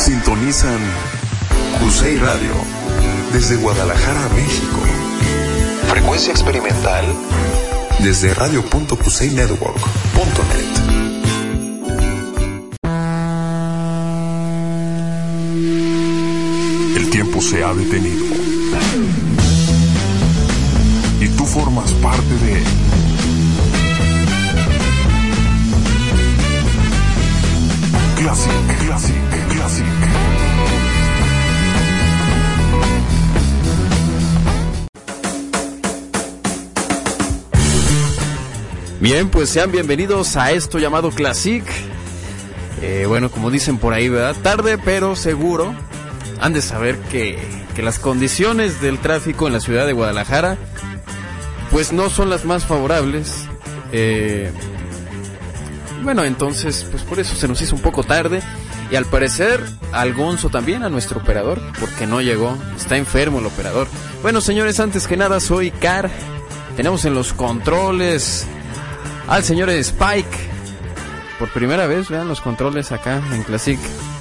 Sintonizan Cusey Radio desde Guadalajara, México. Frecuencia experimental desde radio.cuseynetwork.net. El tiempo se ha detenido y tú formas parte de él. Classic. Bien, pues sean bienvenidos a esto llamado Classic. Bueno, como dicen por ahí, ¿verdad? Tarde pero seguro. Han de saber que las condiciones del tráfico en la ciudad de Guadalajara pues no son las más favorables. Bueno, entonces pues por eso se nos hizo un poco tarde. Y al parecer al Gonzo también, a nuestro operador, porque no llegó, está enfermo el operador. Bueno, señores, antes que nada soy Car. Tenemos en los controles al señor Spike. Por primera vez, vean los controles acá en Classic.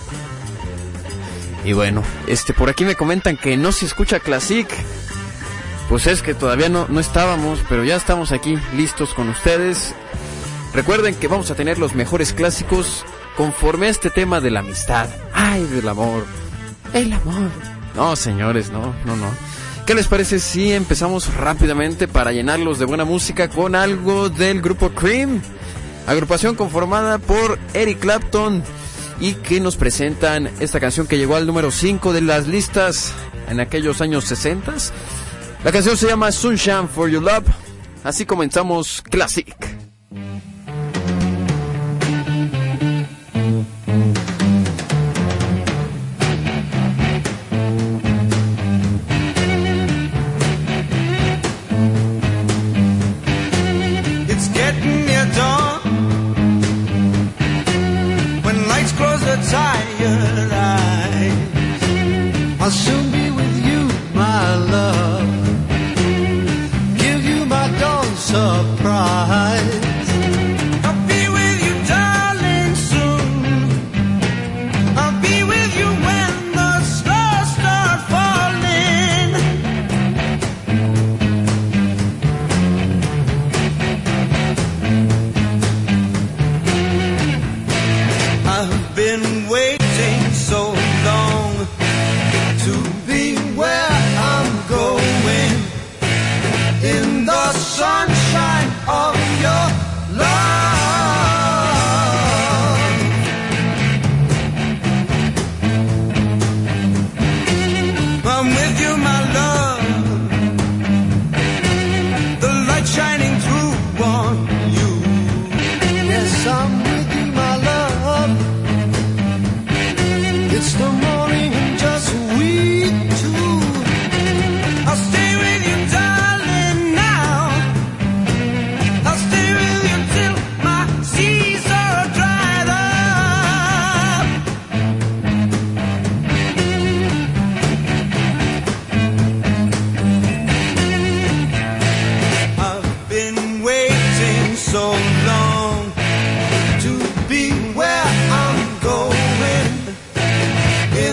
Y bueno, por aquí me comentan que no se escucha Classic. Pues es que todavía no estábamos, pero ya estamos aquí listos con ustedes. Recuerden que vamos a tener los mejores clásicos conforme a este tema de la amistad. Ay, del amor. El amor. No, señores, no. ¿Qué les parece si empezamos rápidamente para llenarlos de buena música con algo del grupo Cream? Agrupación conformada por Eric Clapton y que nos presentan esta canción que llegó al número 5 de las listas en aquellos años 60. La canción se llama Sunshine for Your Love. Así comenzamos Classic. Tired eyes, I'll soon be with you, my love. Give you my dawn surprise. I'll be with you, darling, soon. I'll be with you when the stars start falling. I've been waiting so long to be where I'm going, in the sunshine of your love. I'm with you, my love, the light shining through on you. Yes, I'm with you, my love. It's the morning and just we two. I'll stay with you, darling, now. I'll stay with you till my seas are dried up. I've been waiting so long to be where I'm going,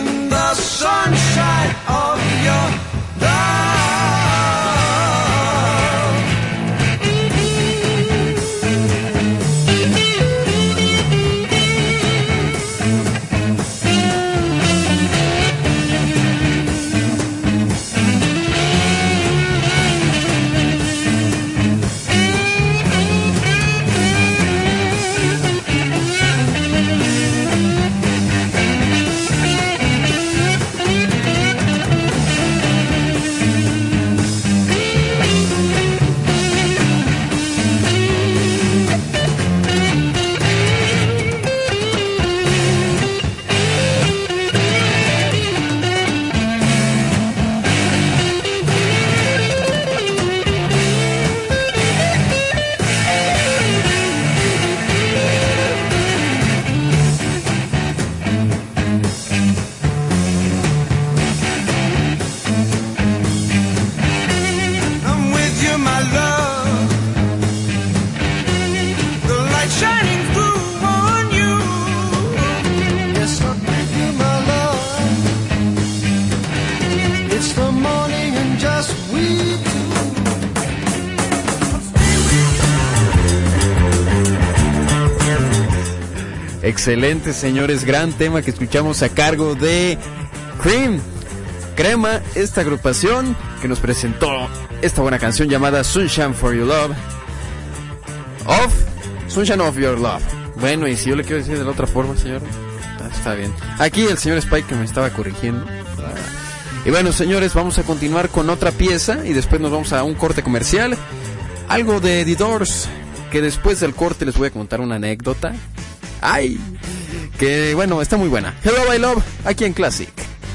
Excelente, señores, gran tema que escuchamos a cargo de Crema, esta agrupación que nos presentó esta buena canción llamada Sunshine for Your Love. Sunshine of Your Love. Bueno, y si yo le quiero decir de la otra forma, señor, está bien. Aquí el señor Spike que me estaba corrigiendo. Y bueno, señores, vamos a continuar con otra pieza y después nos vamos a un corte comercial. Algo de The Doors, que después del corte les voy a contar una anécdota. ¡Ay! Que bueno, está muy buena. Hello, I Love, aquí en Classic.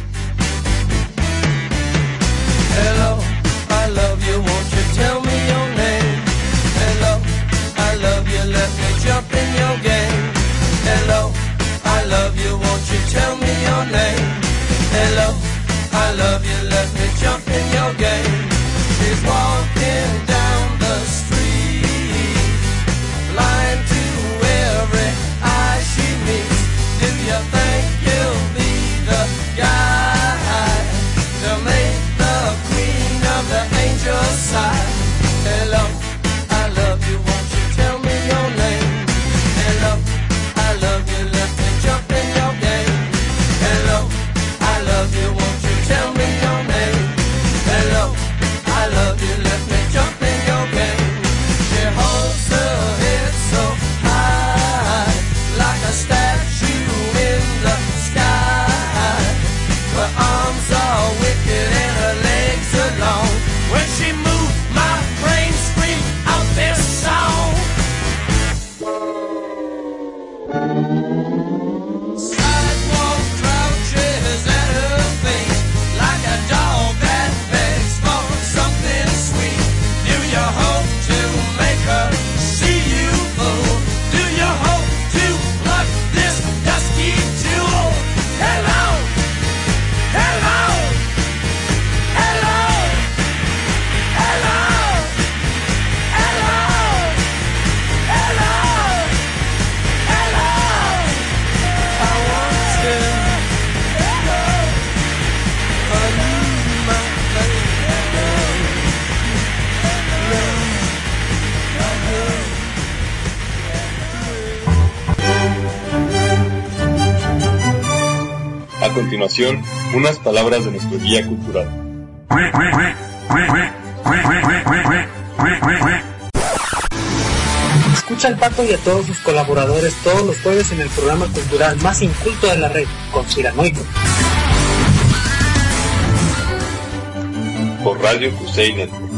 Hello, I love you, won't you tell me your name? Hello, I love you, let me jump in your game. Hello, I love you, won't you tell me your name? Hello, I love you, let me jump in your game. She's walking down the street, blind to every eye she meets. Do you think you'll be the guy to make the queen of the angels sigh? Hello, I love you, won't you tell me your name? Hello, I love you, let me jump in your game. Hello, I love you, won't you tell me your name? Hello, I love you, let me jump in your game. She holds her head so high, like a statue in the sky. Her arms are wicked and her legs are long. When she moves, my brain screams out this song. Sidewalk crouches at her feet, like a dog that begs for something sweet. Do you hope to make her see you, fool? Do you hope to pluck this dusky jewel? Hello, hello, hello, hello, hello, hello, hello. I want to love, I need my baby. A continuación, unas palabras de nuestro guía cultural. Escucha al Pato y a todos sus colaboradores todos los jueves en el programa cultural más inculto de la red, Conspiranoico. Por Radio Cusey Network.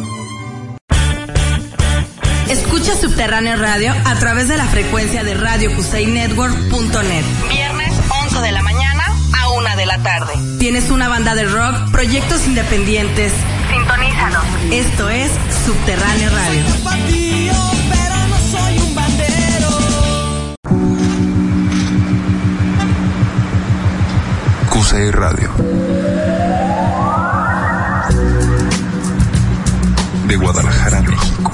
Escucha Subterráneo Radio a través de la frecuencia de RadioCuseyNetwork.net. Viernes 11 de la mañana a 1 de la tarde. ¿Tienes una banda de rock, proyectos independientes? Sintonízanos. Esto es Subterráneo Radio. Soy un bandido, pero no soy un bandero. Cusey Radio. De Guadalajara, México.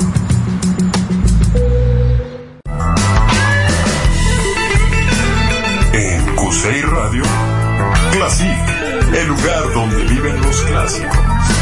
En Cusey Radio, Classic, el lugar donde viven los clásicos.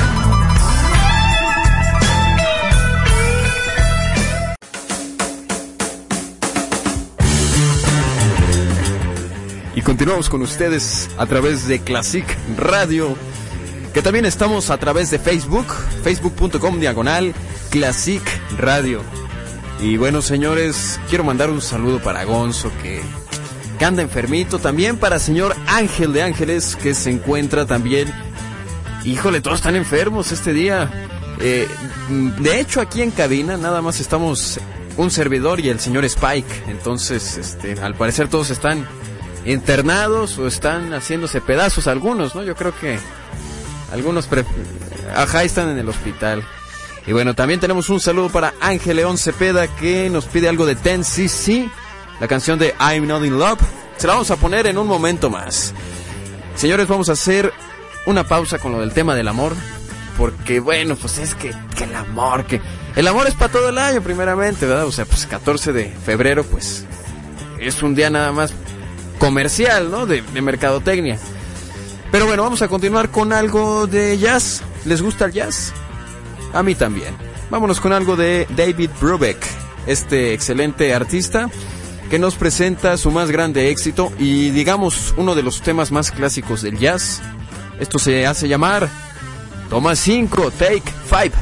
Y continuamos con ustedes a través de Classic Radio, que también estamos a través de Facebook, facebook.com/Classic Radio. Y bueno, señores, quiero mandar un saludo para Gonzo, que anda enfermito, también para señor Ángel de Ángeles, que se encuentra también. Híjole, todos están enfermos este día. De hecho, aquí en cabina nada más estamos un servidor y el señor Spike. Entonces, al parecer todos están internados o están haciéndose pedazos algunos, ¿no? Yo creo que algunos están en el hospital. Y bueno, también tenemos un saludo para Ángel León Cepeda, que nos pide algo de 10cc, la canción de I'm Not In Love. Se la vamos a poner en un momento más. Señores, vamos a hacer una pausa con lo del tema del amor, porque bueno, pues es que el amor es para todo el año primeramente, ¿verdad? O sea, pues 14 de febrero, pues es un día nada más comercial, ¿no? De mercadotecnia. Pero bueno, vamos a continuar con algo de jazz. ¿Les gusta el jazz? A mí también. Vámonos con algo de David Brubeck, este excelente artista, que que nos presenta su más grande éxito y digamos uno de los temas más clásicos del jazz. Esto se hace llamar Toma 5, Take 5.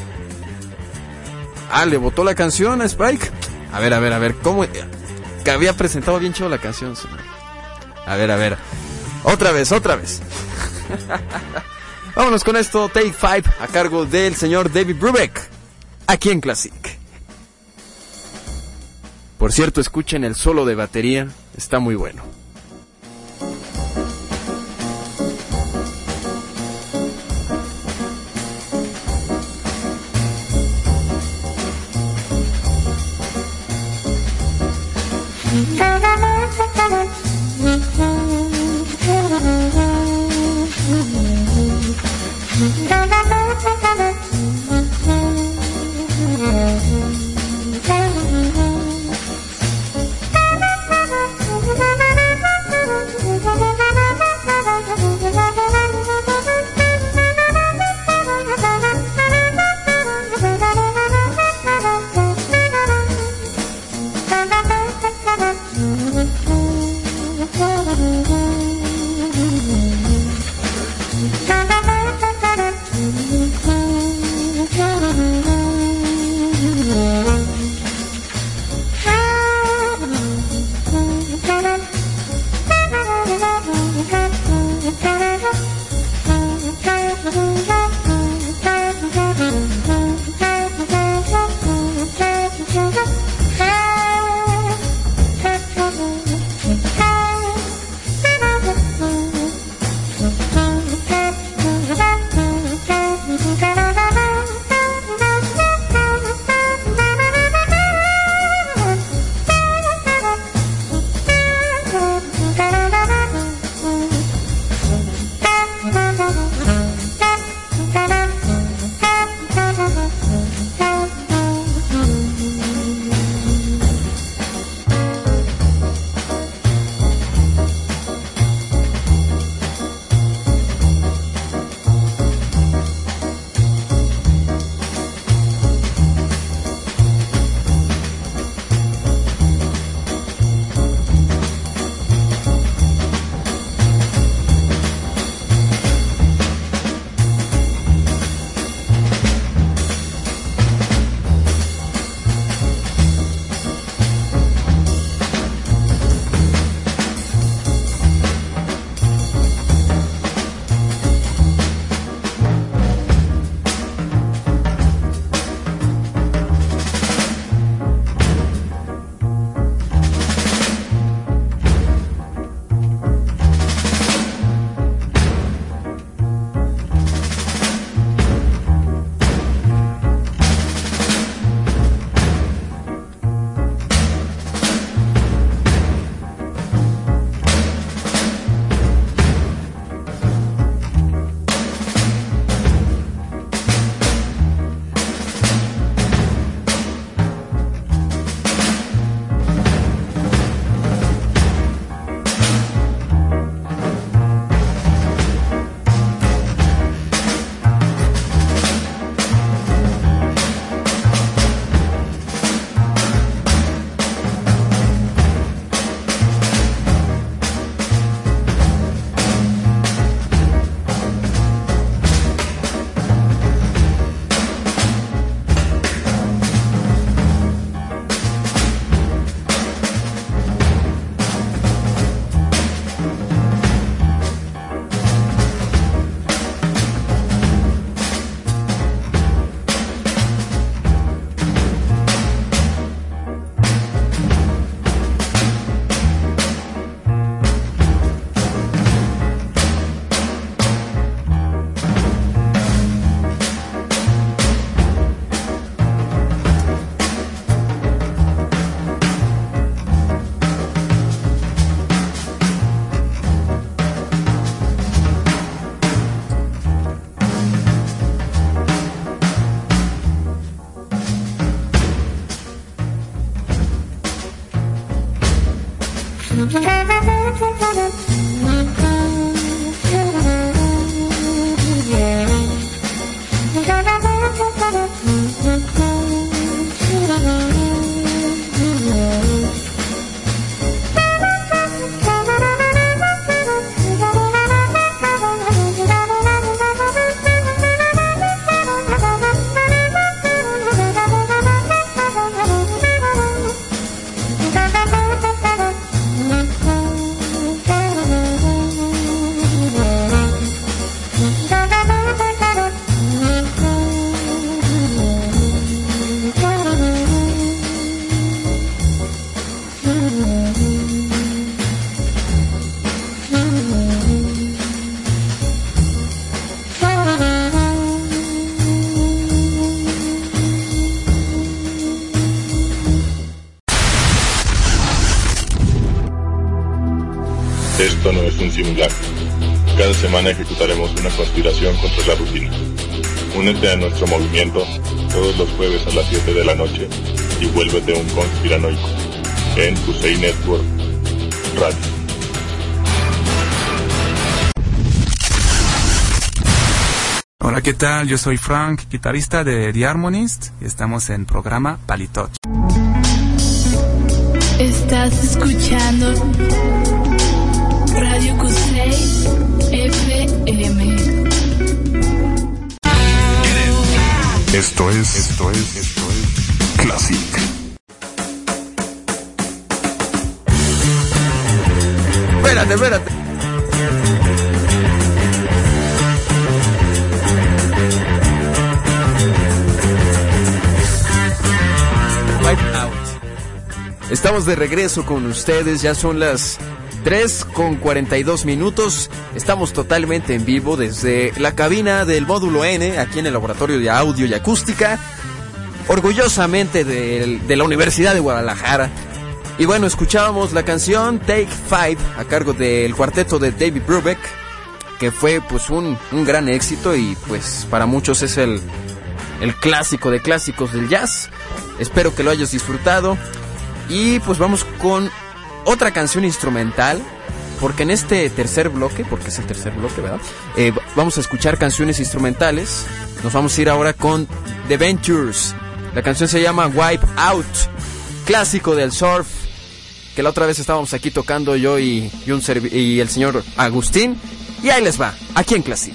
Ah, le botó la canción a Spike. A ver, ¿cómo? Que había presentado bien chido la canción. A ver. Otra vez. Vámonos con esto, Take 5, a cargo del señor David Brubeck, aquí en Classic. Por cierto, escuchen el solo de batería, está muy bueno. esto no es un simulacro. Cada semana ejecutaremos una conspiración contra la rutina. Únete a nuestro movimiento todos los jueves a las 7 de la noche y vuélvete un conspiranoico en Kusei Network Radio. Hola, ¿qué tal? Yo soy Frank, guitarrista de The Harmonist, y estamos en programa Palitoch. Estás escuchando Radio Kusei FM. Esto es Classic. Espérate. Estamos de regreso con ustedes, ya son las 3:42. Estamos totalmente en vivo desde la cabina del módulo N, aquí en el Laboratorio de Audio y Acústica, orgullosamente de la Universidad de Guadalajara. Y bueno, escuchábamos la canción Take 5 a cargo del cuarteto de David Brubeck, que fue pues un gran éxito y pues para muchos es el clásico de clásicos del jazz. Espero que lo hayas disfrutado. Y pues vamos con otra canción instrumental, porque en este tercer bloque, porque es el tercer bloque, ¿verdad? Vamos a escuchar canciones instrumentales. Nos vamos a ir ahora con The Ventures. La canción se llama Wipe Out, clásico del surf, que la otra vez estábamos aquí tocando yo y el señor Agustín. Y ahí les va, aquí en Classic.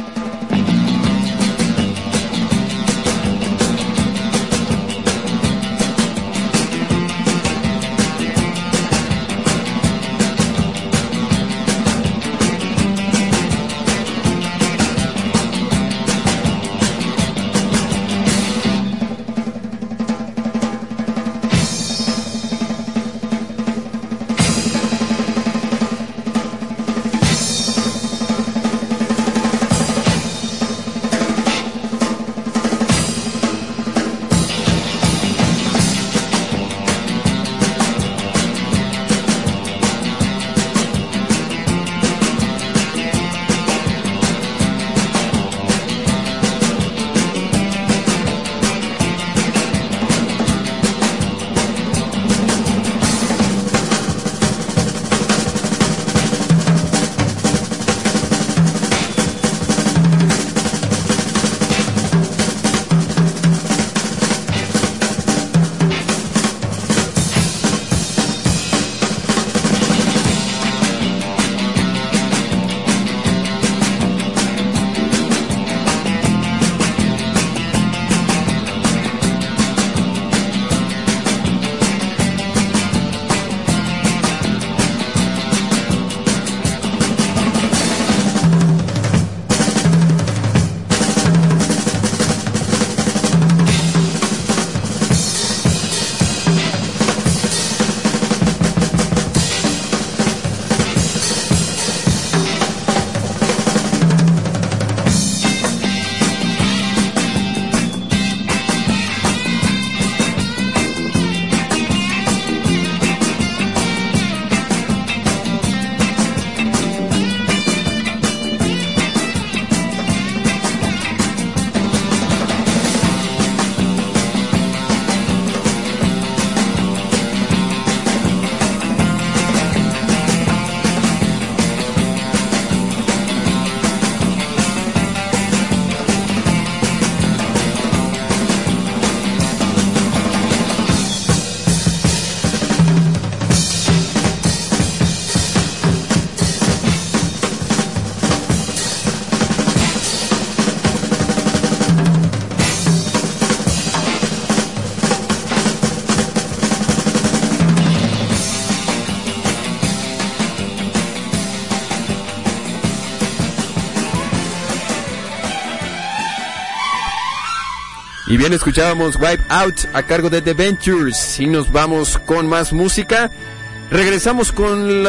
Y bien, escuchábamos Wipe Out a cargo de The Ventures. Y nos vamos con más música. Regresamos con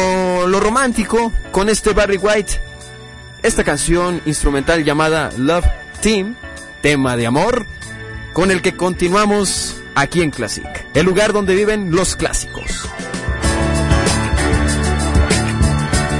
lo romántico, con este Barry White. Esta canción instrumental llamada Love Team, tema de amor, con el que continuamos aquí en Classic, el lugar donde viven los clásicos.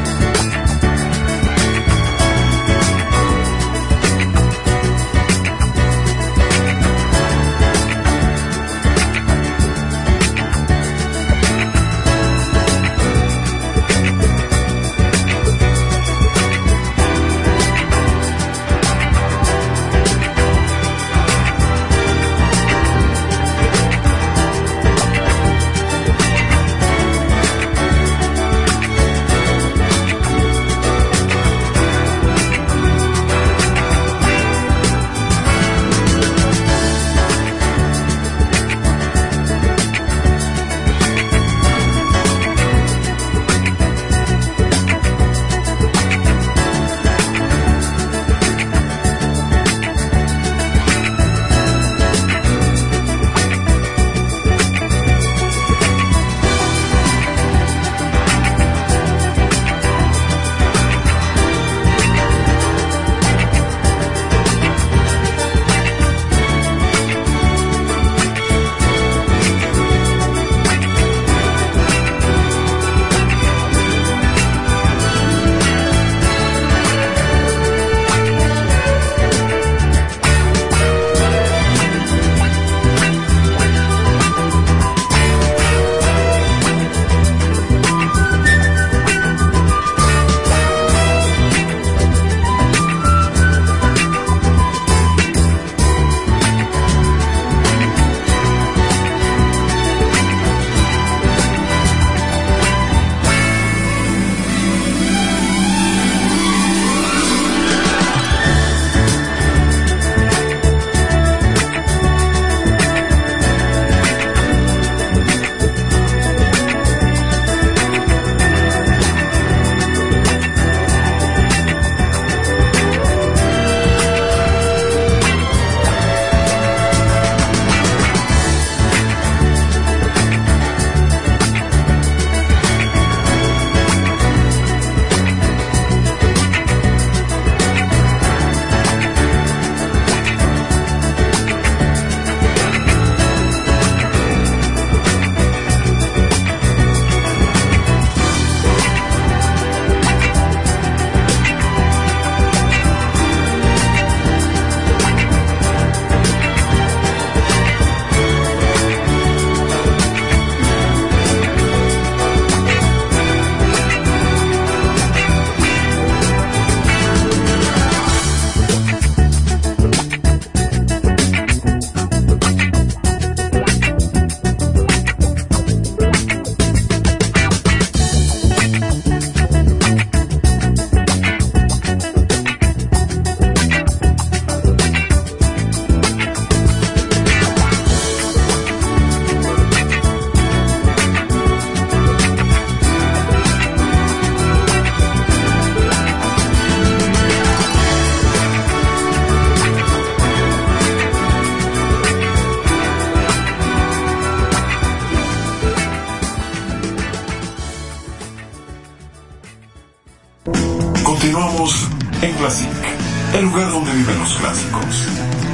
Continuamos en Classic, el lugar donde viven los clásicos.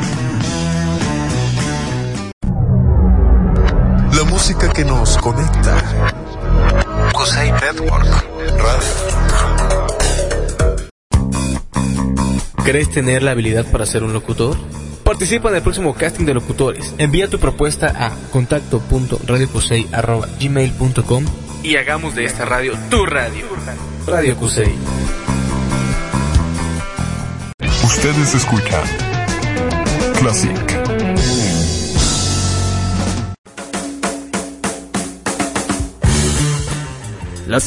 La música que nos conecta. Kusei Network Radio. ¿Querés tener la habilidad para ser un locutor? Participa en el próximo casting de locutores. Envía tu propuesta a contacto.radiokusei@gmail.com y hagamos de esta radio tu radio. Radio Kusei. Ustedes escuchan Classic. Las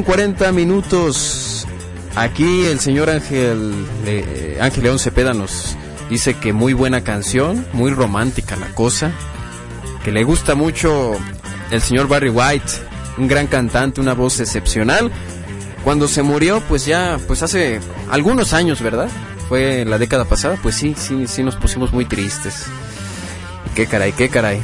5:40. Aquí el señor Ángel León Cepeda nos dice que muy buena canción, muy romántica la cosa, que le gusta mucho el señor Barry White, un gran cantante, una voz excepcional. Cuando se murió, pues hace algunos años, ¿verdad? Fue la década pasada, pues sí nos pusimos muy tristes. Qué caray.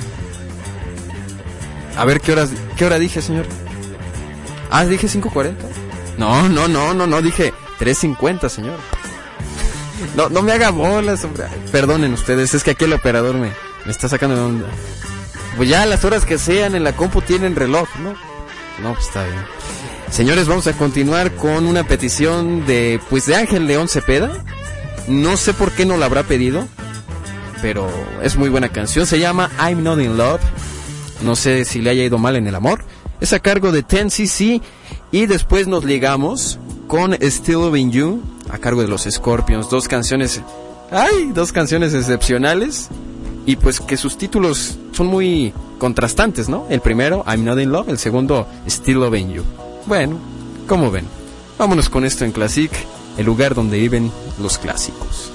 A ver, ¿qué hora dije, señor? Dije 5:40. No, dije 3:50, señor. No me haga bolas, hombre. Perdonen ustedes, es que aquí el operador me está sacando de onda. Pues ya las horas que sean en la compu tienen reloj, ¿no? No, pues está bien. Señores, vamos a continuar con una petición de Ángel León Cepeda. No sé por qué no la habrá pedido, pero es muy buena canción. Se llama I'm Not In Love. No sé si le haya ido mal en el amor. Es a cargo de 10cc. Y después nos ligamos con Still Loving You, a cargo de los Scorpions. Dos canciones excepcionales. Y pues que sus títulos son muy contrastantes, ¿no? El primero, I'm Not In Love. El segundo, Still Loving You. Bueno, ¿cómo ven? Vámonos con esto en Classic, el lugar donde viven los clásicos.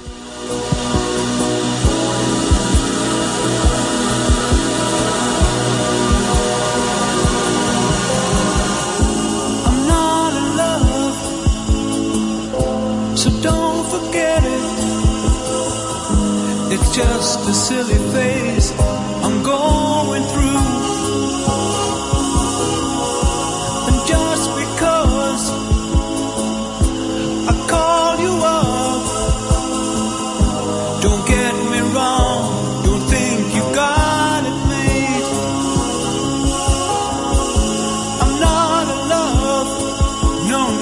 Just a silly phase I'm going through, and just because I call you up, don't get me wrong, don't think you got it made. I'm not in love, no.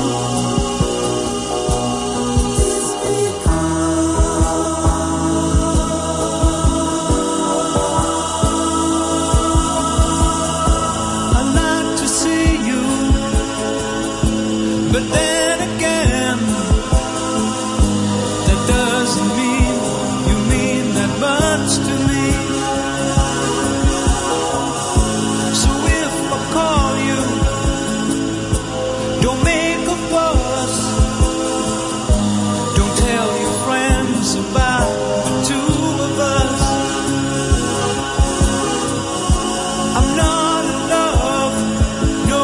But then again, that doesn't mean you mean that much to me. So if I call you, don't make a fuss. Don't tell your friends about the two of us. I'm not in love, no.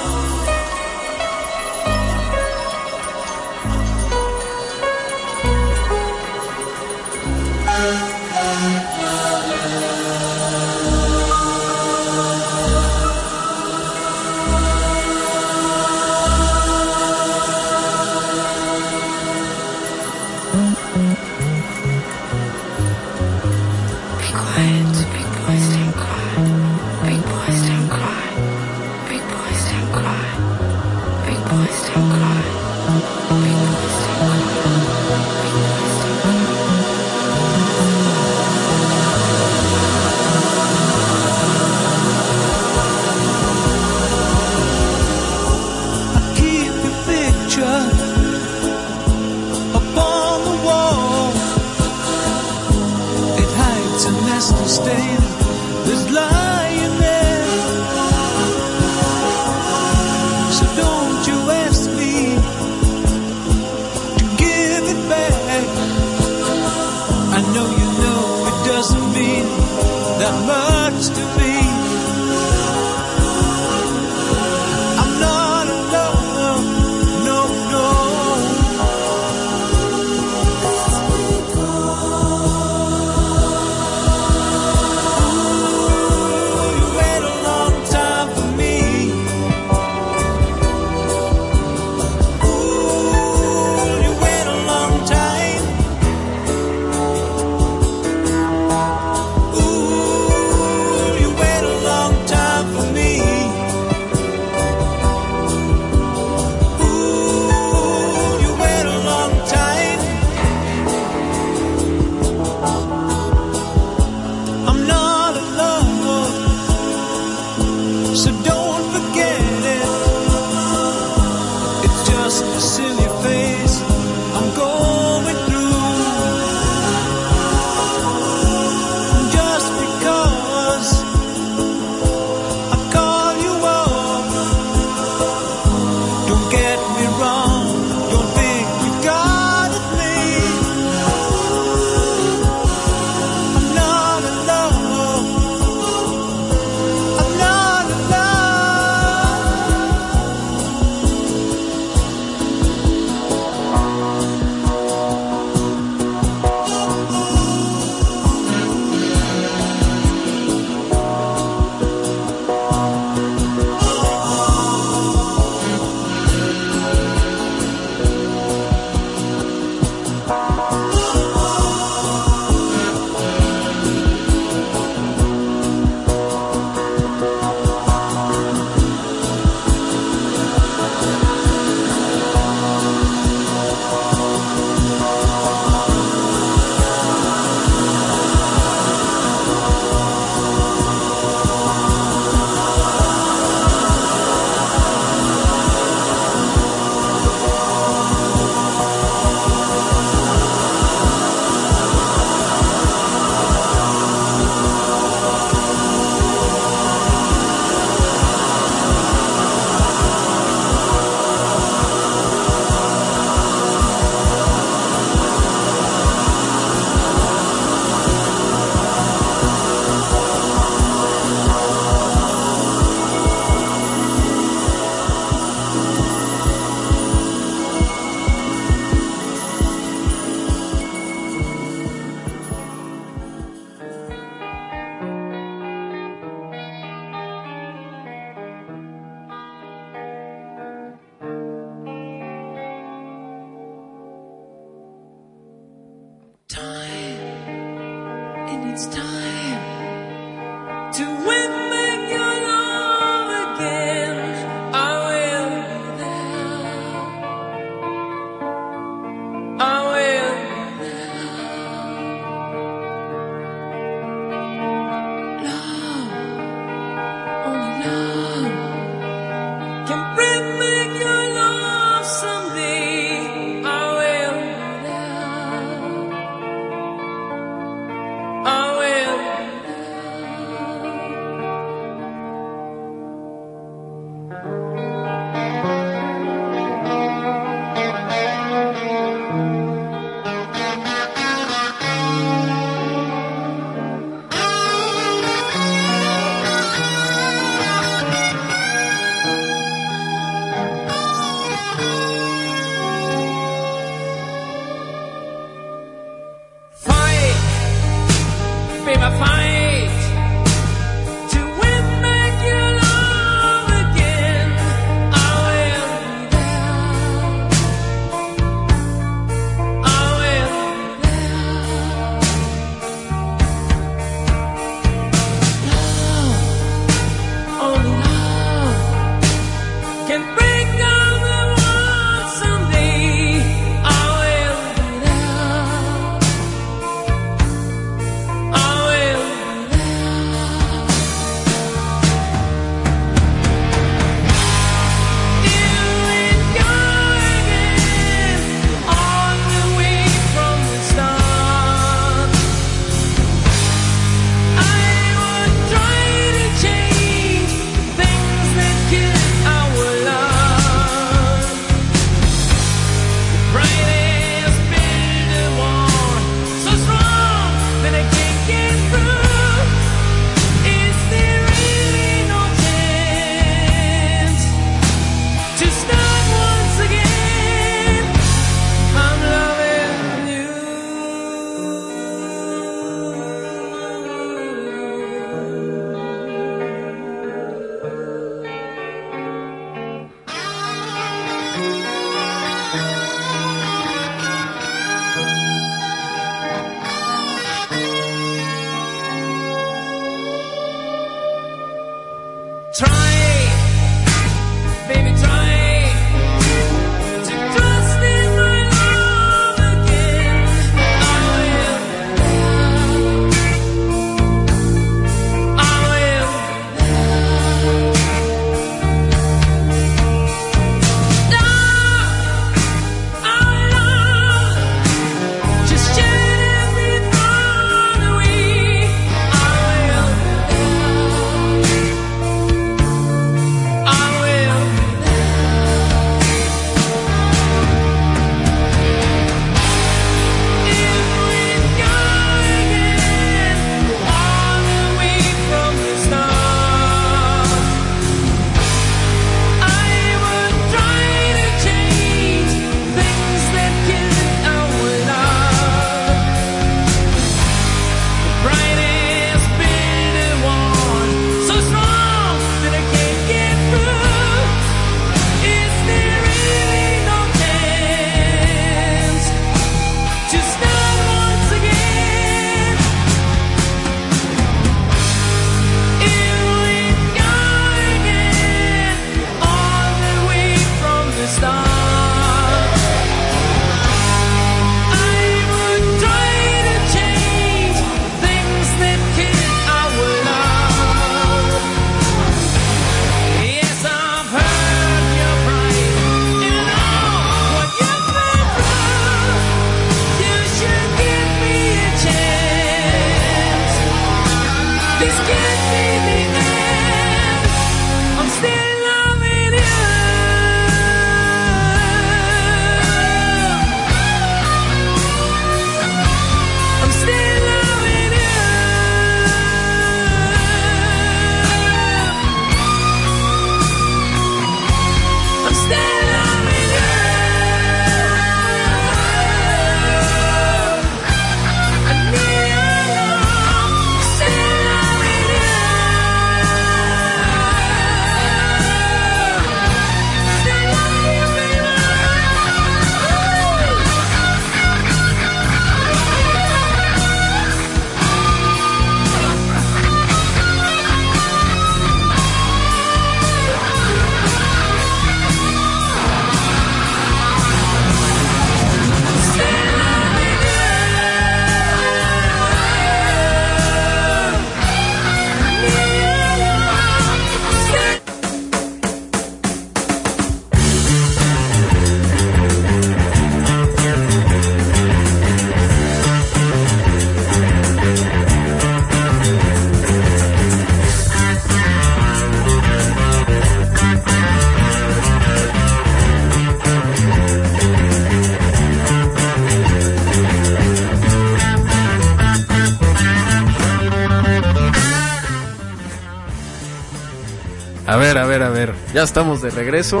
A ver. Ya estamos de regreso.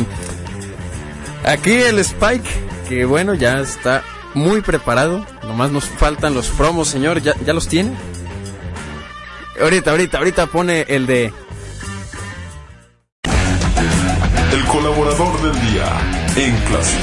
Aquí el Spike, que bueno, ya está muy preparado. Nomás nos faltan los promos, señor. ¿Ya los tiene? Ahorita pone el de... El colaborador del día en Classic.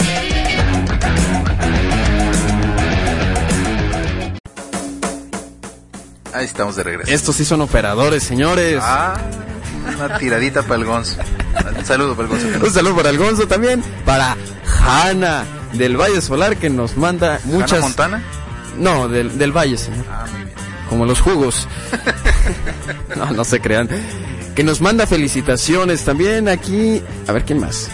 Ahí estamos de regreso. Estos sí son operadores, señores. Una tiradita para el Gonzo. Un saludo para el Gonzo. Un saludo para el Gonzo también. Para Hanna del Valle Solar, que nos manda muchas... ¿Hanna Montana? No, del Valle, señor. Muy bien. Como los jugos. No se crean. Que nos manda felicitaciones también aquí. A ver, ¿quién más?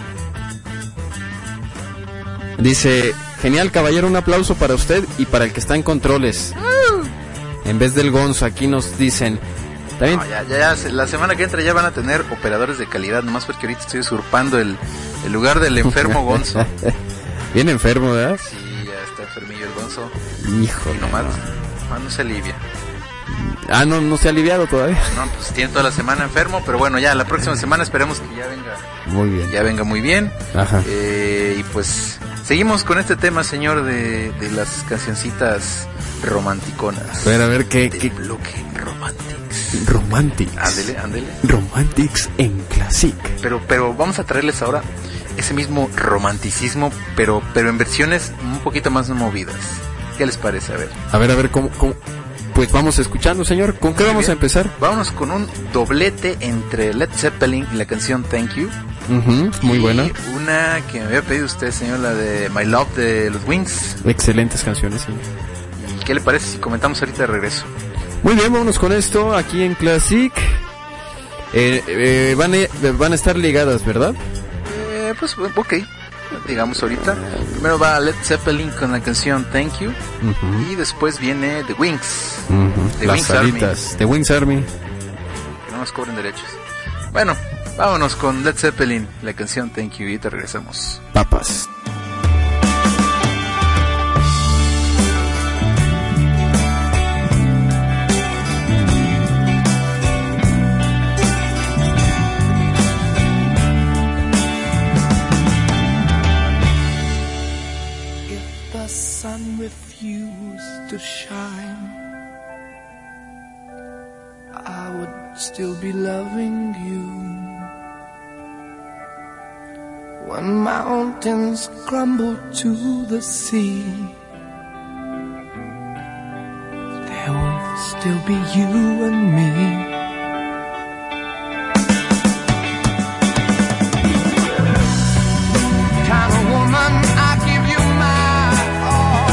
Dice: genial, caballero, un aplauso para usted y para el que está en controles. En vez del Gonzo, aquí nos dicen... ¿También? No, ya, la semana que entra ya van a tener operadores de calidad, nomás porque ahorita estoy usurpando el lugar del enfermo Gonzo. Bien enfermo, ¿verdad? Sí, ya está enfermillo el Gonzo. Híjole. Nomás no se alivia. No se ha aliviado todavía. No, pues tiene toda la semana enfermo, pero bueno, ya la próxima semana esperemos que ya venga. Muy bien. Ya venga muy bien. Ajá. Y pues seguimos con este tema, señor, de las cancioncitas romanticonas. A ver, ¿qué? Bloque Romantics. Ándele. Romantics en Classic. Pero vamos a traerles ahora ese mismo romanticismo, pero en versiones un poquito más movidas. ¿Qué les parece? A ver, ¿cómo? Pues vamos escuchando, señor. ¿Con qué vamos a empezar? Vámonos con un doblete entre Led Zeppelin y la canción Thank You. Muy buena. Una que me había pedido usted, señor, la de My Love de los Wings. Excelentes canciones, sí. ¿Y qué le parece si comentamos ahorita de regreso? Muy bien, vámonos con esto aquí en Classic. Van a estar ligadas, ¿verdad? Pues ok, digamos ahorita. Primero va Led Zeppelin con la canción Thank You. Y después viene The Wings. Las alitas, The Wings Army. Que no nos cobren derechos. Bueno, vámonos con Led Zeppelin, la canción Thank You, y te regresamos. Papas. To shine, I would still be loving you. When mountains crumble to the sea, there will still be you and me. Kind of woman, I give you my all.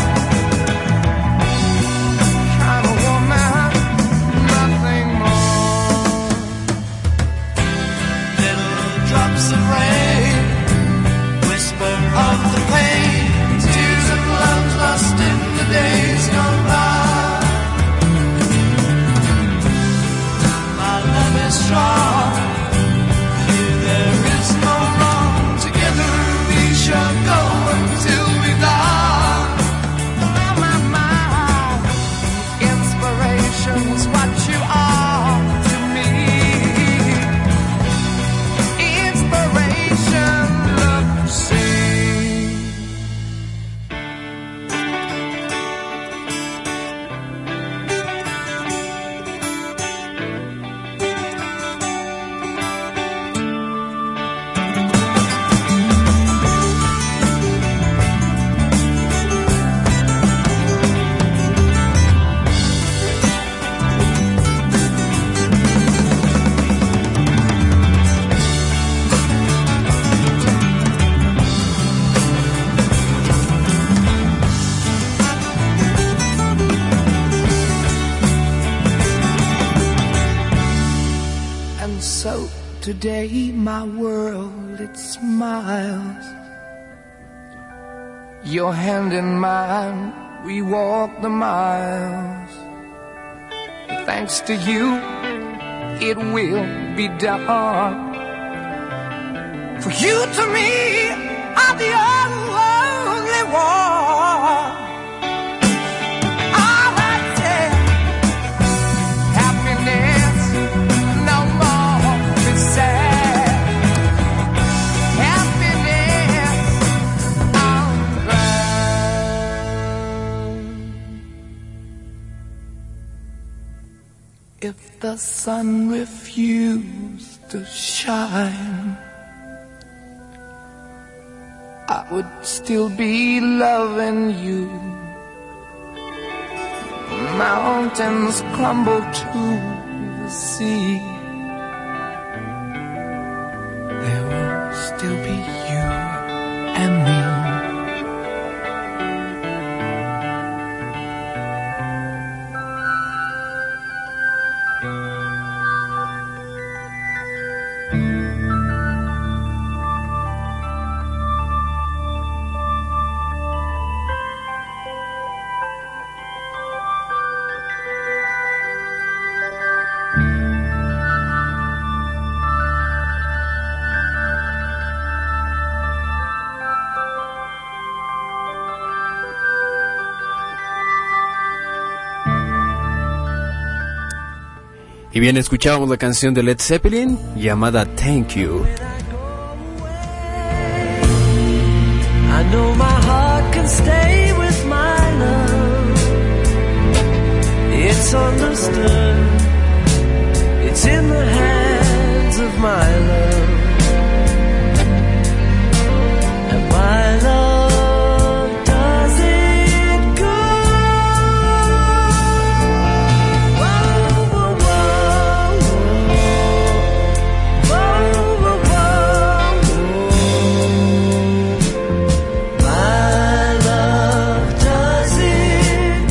Drops of rain, whisper of the pain, tears of love lost in the days gone by. My love is strong, here there is no wrong. Together we shall go until we die. My inspiration's what you are to me. Today my world, it smiles. Your hand in mine, we walk the miles. Thanks to you, it will be done. For you to me are the only one. I said, happiness no more. If the sun refused to shine, I would still be loving you. Mountains crumble to the sea, there will still be you and me. Y bien, escuchábamos la canción de Led Zeppelin llamada Thank You. I know my heart can stay with my love. It's understood. It's in the hands of my love. And my love does it good. Whoa, whoa, whoa, whoa, whoa, whoa, whoa. My love does it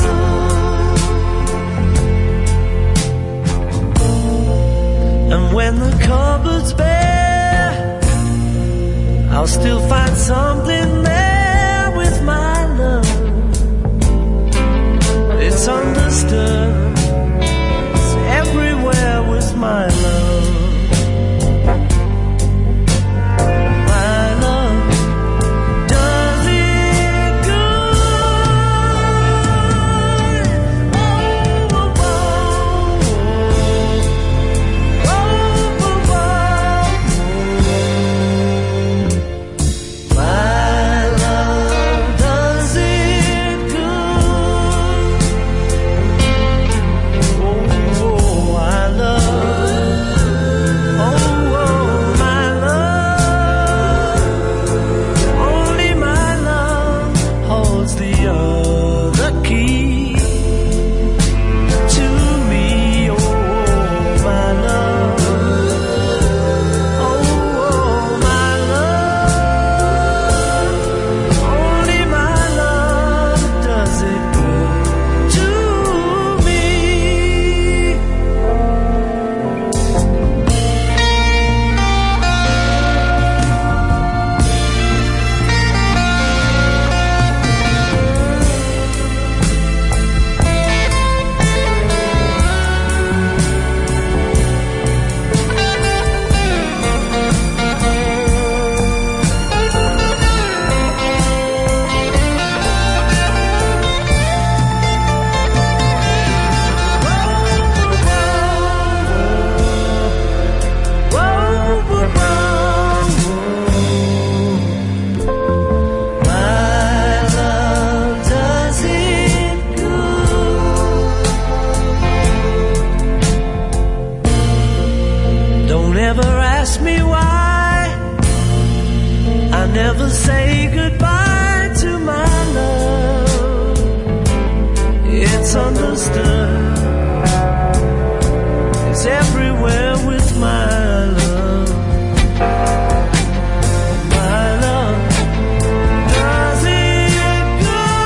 good. And when the cupboard's bare, I'll still find something there with my love. It's understood. It's everywhere with my love. My love does it good. Oh, oh, oh, oh, oh, oh. My love does it good. Oh, I love. Oh, my love. Only my love holds the other key to me. Oh, my love. Oh, my love. Only my love does it good to me. Whoa, whoa, whoa. My love does it good. Don't ever ask me why I never say goodbye to my love. It's understood. It's everywhere with my love. My love does it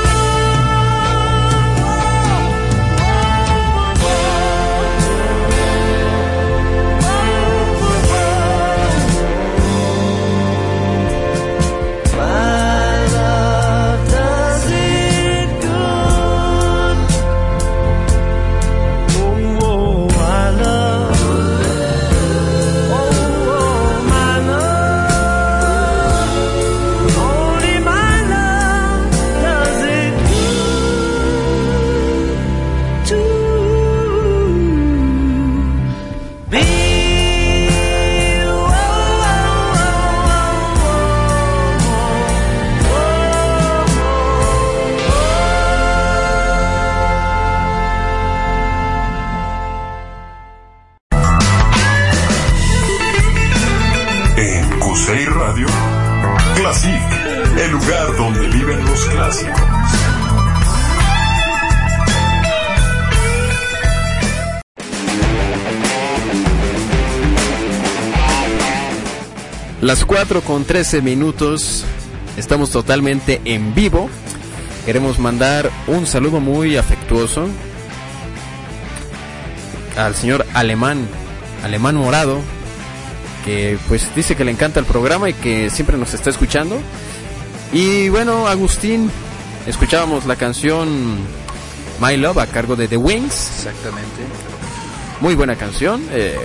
good. My love does it good. clásicos. Las 4:13. Estamos totalmente en vivo. Queremos mandar un saludo muy afectuoso al señor Alemán Morado, que pues dice que le encanta el programa y que siempre nos está escuchando. Y bueno, Agustín, escuchábamos la canción My Love a cargo de The Wings. Exactamente. Muy buena canción.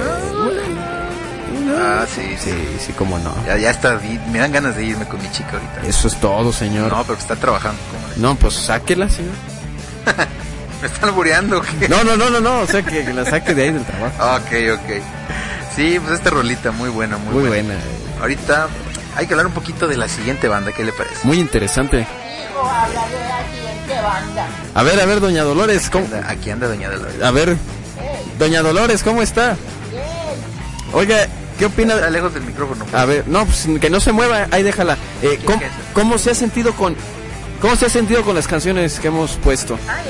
Sí, cómo no. Ya está, me dan ganas de irme con mi chica ahorita. Eso es todo, señor. No, pero está trabajando. No, pues sáquela, señor. ¿Me están albureando? No, o sea, que la saque de ahí del trabajo. Ok. Sí, pues esta rolita muy buena, muy buena. Ahorita hay que hablar un poquito de la siguiente banda, ¿qué le parece? Muy interesante. Habla de la siguiente banda. A ver, doña Dolores, ¿cómo? Aquí anda doña Dolores. A ver, doña Dolores, ¿cómo está? Bien. Oiga, ¿qué opina? Está lejos del micrófono. A ver, no, pues que no se mueva, ahí déjala. ¿Cómo se ha sentido con las canciones que hemos puesto? Ay,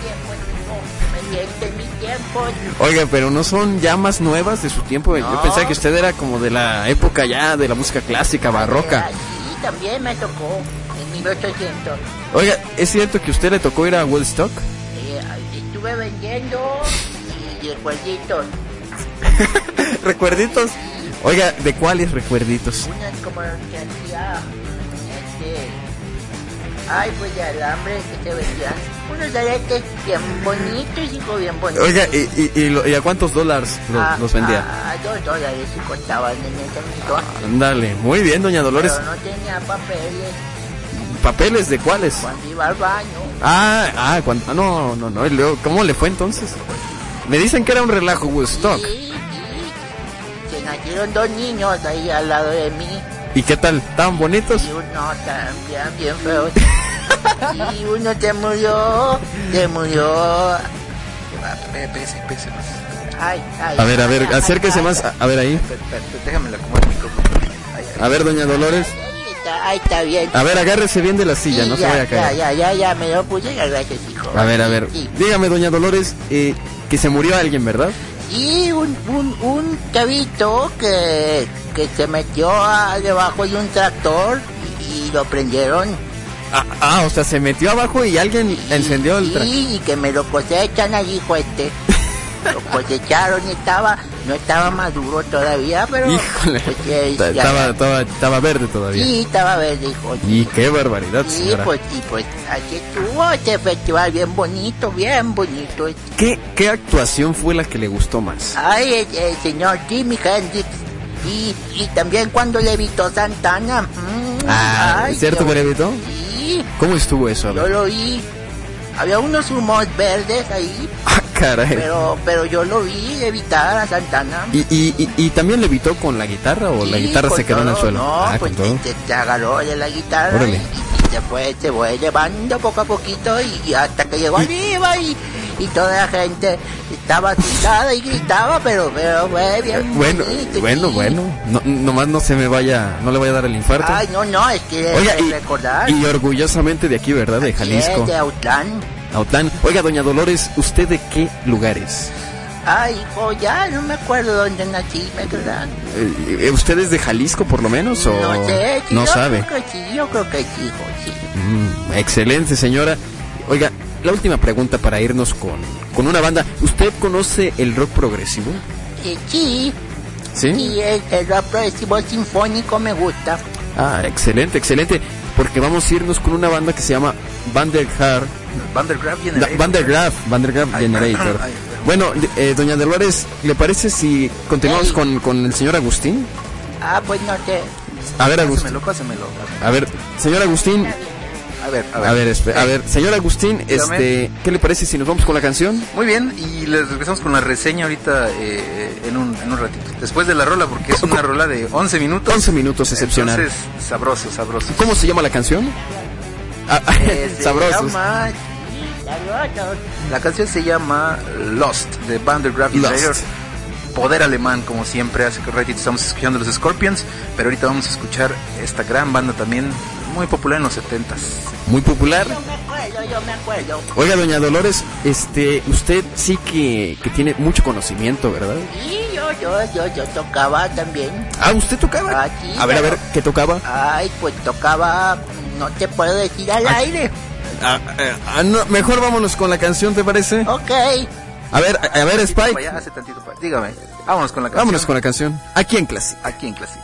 mi tiempo. Oiga, pero no son ya más nuevas de su tiempo. No. Yo pensaba que usted era como de la época ya de la música clásica, barroca. Sí, también me tocó en 1800. Oiga, ¿es cierto que usted le tocó ir a Woodstock? Estuve vendiendo y recuerditos. ¿Recuerditos? Oiga, ¿de cuáles recuerditos? Unas como los que hacía ay, pues de alambre que se vendían. Unos aretes bien bonitos, hijo, bien bonitos. Oiga, ¿y a cuántos dólares los vendía? A $2 y contaban en ese entonces. Ándale, muy bien, doña Dolores. Pero no tenía papeles. ¿Papeles de cuáles? Cuando iba al baño. No, y luego, ¿cómo le fue entonces? Me dicen que era un relajo Woodstock. Sí. Se nacieron 2 niños ahí al lado de mí. ¿Y qué tal? ¿Estaban bonitos? Y uno también bien feo. Y uno se murió. Pese más. Ay, a ver, acérquese más. A ver ahí. Déjame la acomodar el micrófono. A ver, doña Dolores. Ahí está bien. A ver, agárrese bien de la silla, sí, no se vaya a caer. Ya, me lo puse, gracias, hijo. A ver. Sí. Dígame, doña Dolores, que se murió alguien, ¿verdad? Y un chavito que se metió debajo de un tractor y lo prendieron. O sea, se metió abajo y alguien encendió el tractor. Sí, y que me lo cosechan al hijo este. Lo cosecharon y no estaba maduro todavía, pero... Híjole, pues, estaba verde todavía. Sí, estaba verde, hijo. Y qué barbaridad, sí, señora. Pues aquí estuvo este festival bien bonito. ¿Qué actuación fue la que le gustó más? Ay, el señor Jimi Hendrix. Y también cuando levitó Santana. ¿Es cierto que levitó? Sí. ¿Cómo estuvo eso? Yo lo vi. Había unos humos verdes ahí. Caray. Pero yo lo vi levitar a Santana. ¿Y también levitó con la guitarra o la guitarra se quedó en el suelo? No, pues se agarró de la guitarra y después se fue llevando poco a poquito y hasta que llegó arriba y toda la gente estaba asustada y gritaba, pero fue bien. Bueno. Nomás no le vaya a dar el infarto. Ay, no, es que recordar. Y orgullosamente de aquí, ¿verdad? De Jalisco. De Autlán. Oiga, doña Dolores, ¿usted de qué lugar es? Ay, hijo, ya no me acuerdo dónde nací, ¿verdad? ¿Usted es de Jalisco, por lo menos? ¿O no sé, no sabe? Yo creo que sí, hijo, sí. Excelente, señora. Oiga, la última pregunta para irnos con una banda. ¿Usted conoce el rock progresivo? Sí. ¿Sí? Y el rock progresivo sinfónico me gusta. Excelente. Porque vamos a irnos con una banda que se llama Vandergraaf Generator. Bueno, doña Dolores, ¿le parece si continuamos con el señor Agustín? Pues no sé. A ver, Agustín. Pásamelo. A ver, señor Agustín. A ver, señor Agustín, ¿qué le parece si nos vamos con la canción? Muy bien, y les regresamos con la reseña ahorita en un ratito. Después de la rola, porque es una rola de 11 minutos. 11 minutos, excepcional. Entonces, sabroso. ¿Cómo se llama la canción? Sabrosos. La canción se llama Lost, de Vandergraaf Generator. Poder alemán, como siempre. Hace que ratito estamos escuchando los Scorpions, pero ahorita vamos a escuchar esta gran banda también, muy popular en los 70s. Muy popular. Yo me acuerdo. Oiga, doña Dolores, usted sí que tiene mucho conocimiento, ¿verdad? Sí, yo tocaba también. Ah, ¿usted tocaba? Ah, sí, a ver, ¿qué tocaba? Ay, pues tocaba, no te puedo decir al aire. No, mejor vámonos con la canción, ¿te parece? Ok. A ver, Spike. Allá, hace tantito, dígame. Vámonos con la canción. Vámonos con la canción. Aquí en Classic. Aquí en Classic.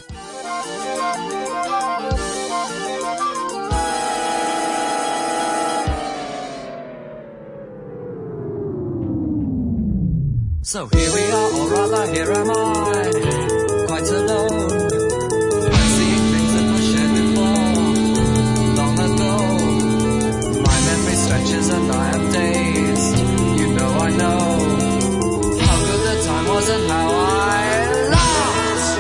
So here we are, or rather here am I, quite alone, seeing things that were shared before, long ago. My memory stretches and I am dazed, you know I know, how good the time was and how I laughed.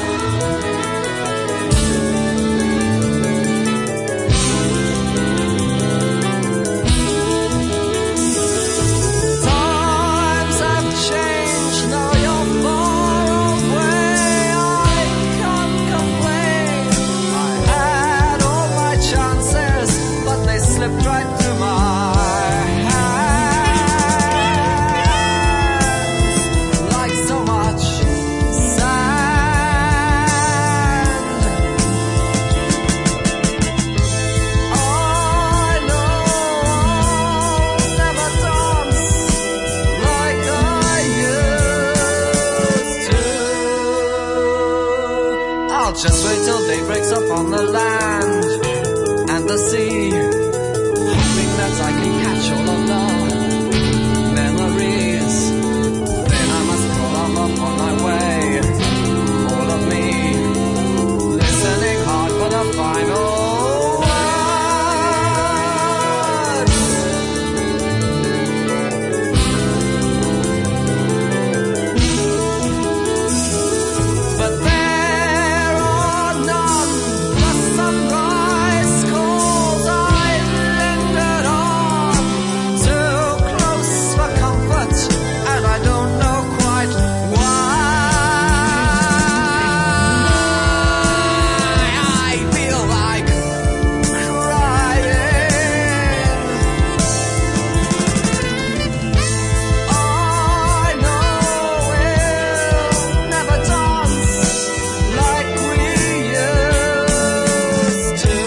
Times have changed, now you're far away, I can't complain. I had all my chances, but they slipped right through my hands, like so much sand. I know I'll never dance like I used to. I'll just wait till day breaks up on the land and the sea, hoping that I can catch all of the memories. Then I must call them up on my way, all of me, listening hard for the final words. But there are none. The sunrise calls. I lingered on, too close for comfort, and I don't know quite why. I feel like crying. I know we'll never dance like we used to.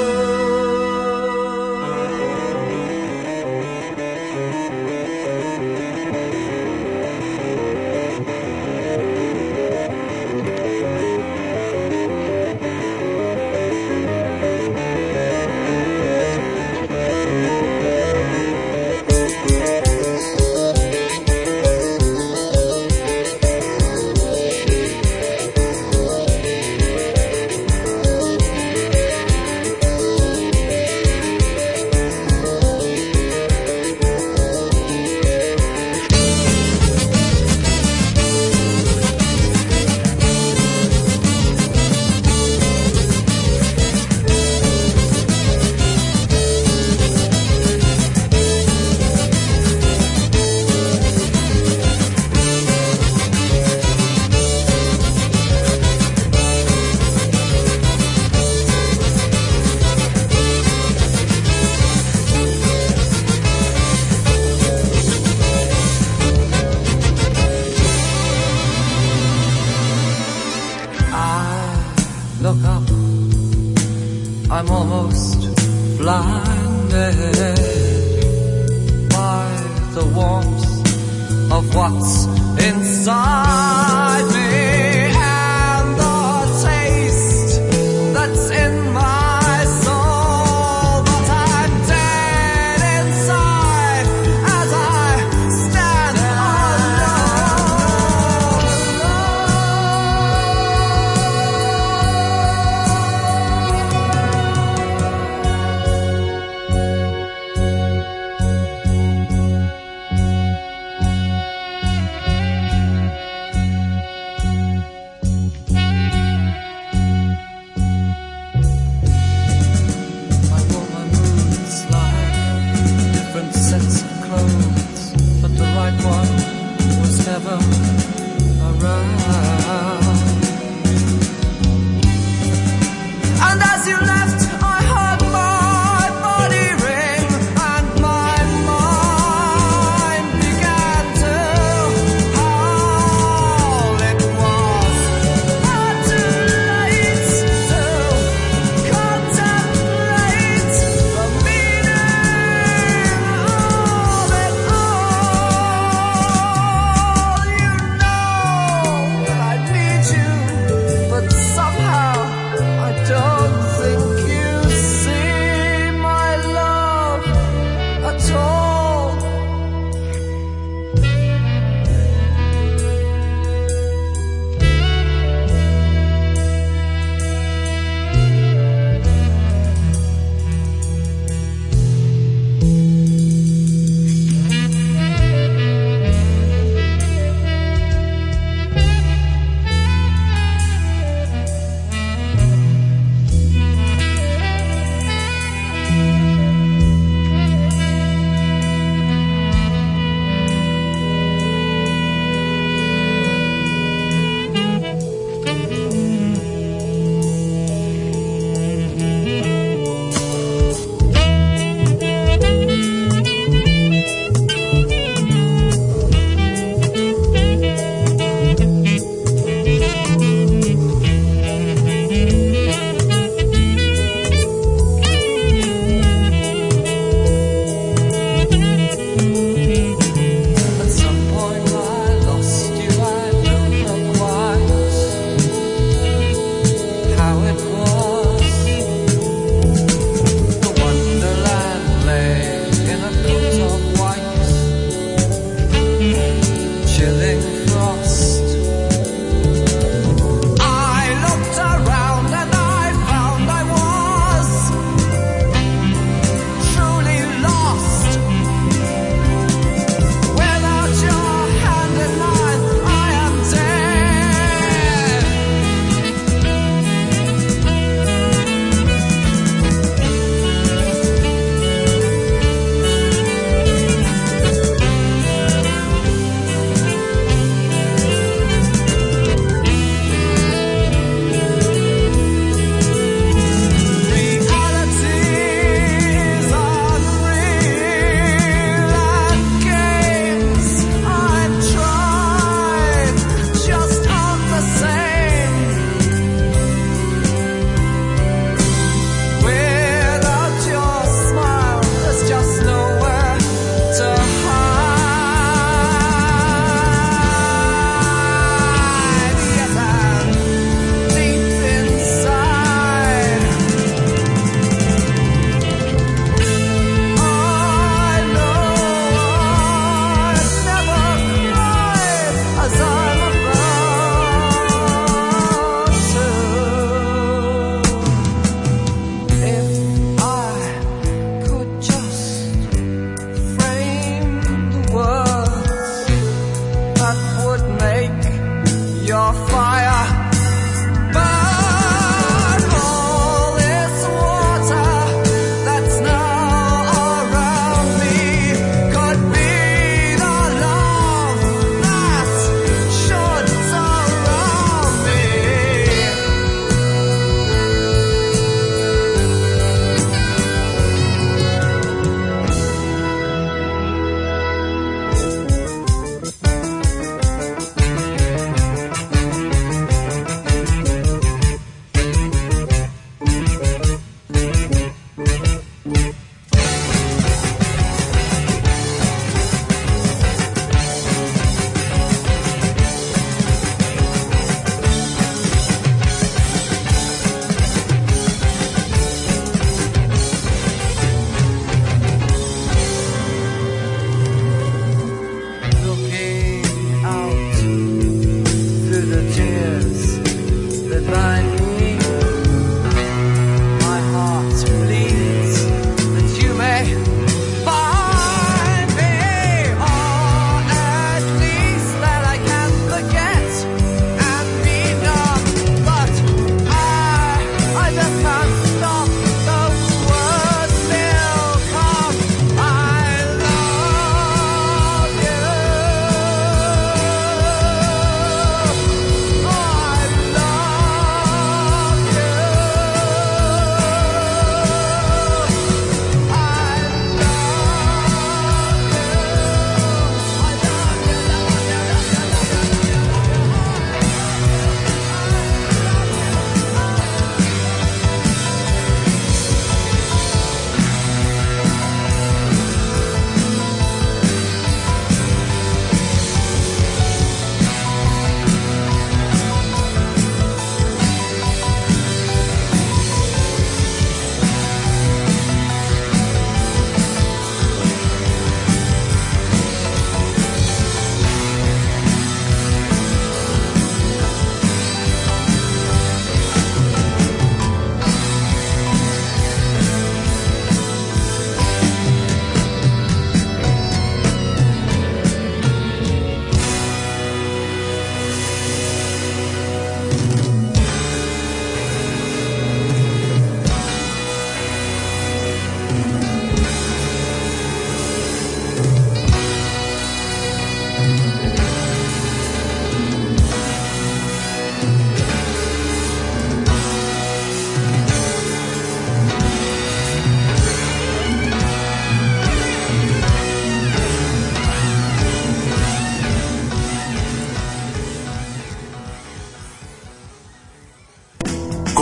I look up, I'm almost blinded by the warmth of what's inside me and the taste that's in my soul. But I'm dead inside as I stand alone.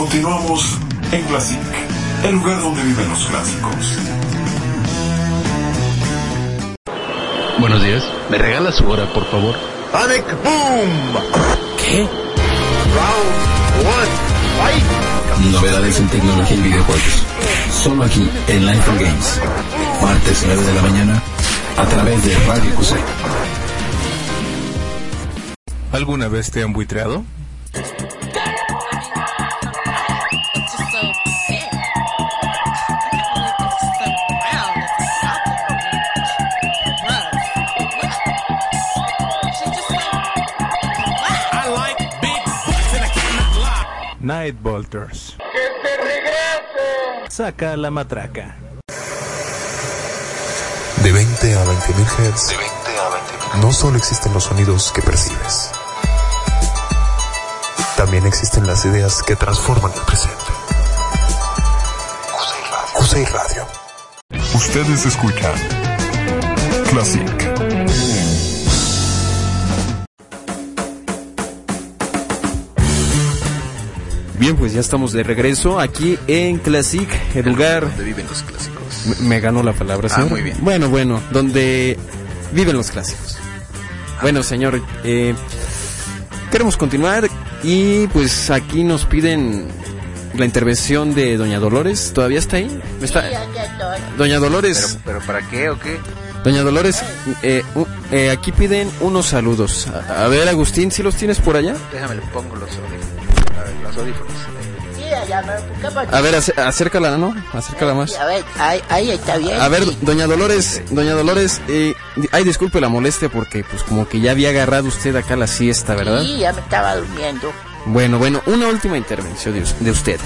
Continuamos en Classic, el lugar donde viven los clásicos. Buenos días. ¿Me regala su hora, por favor? Panic Boom. ¿Qué? Round 1. Fight. Novedades en tecnología y videojuegos. Solo aquí en Life and Games. Martes 9 de la mañana a través de Radio Cusey. ¿Alguna vez te han buitreado? Night Bolters. ¡Que te regrese! Saca la matraca. De 20 a 20.000 Hz. No solo existen los sonidos que percibes. También existen las ideas que transforman el presente. Cusey Radio. Ustedes escuchan Classic. Bien, pues ya estamos de regreso aquí en Classic, el lugar donde viven los clásicos. Me ganó la palabra, señor. Muy bien. Bueno, donde viven los clásicos. Bueno, señor, queremos continuar y pues aquí nos piden la intervención de Doña Dolores. ¿Todavía está ahí? ¿Está? Doña Dolores. ¿Pero para qué o qué? Doña Dolores, aquí piden unos saludos. A ver, Agustín, ¿sí los tienes por allá? Déjame, le pongo los audífonos. Sí, allá, ¿qué pasó? A ver, acércala, ¿no? Acércala más. A ver, ahí está bien. A ver, sí. Doña Dolores, ay, disculpe la molestia porque pues como que ya había agarrado usted acá la siesta, ¿verdad? Sí, ya me estaba durmiendo. Bueno, una última intervención de usted.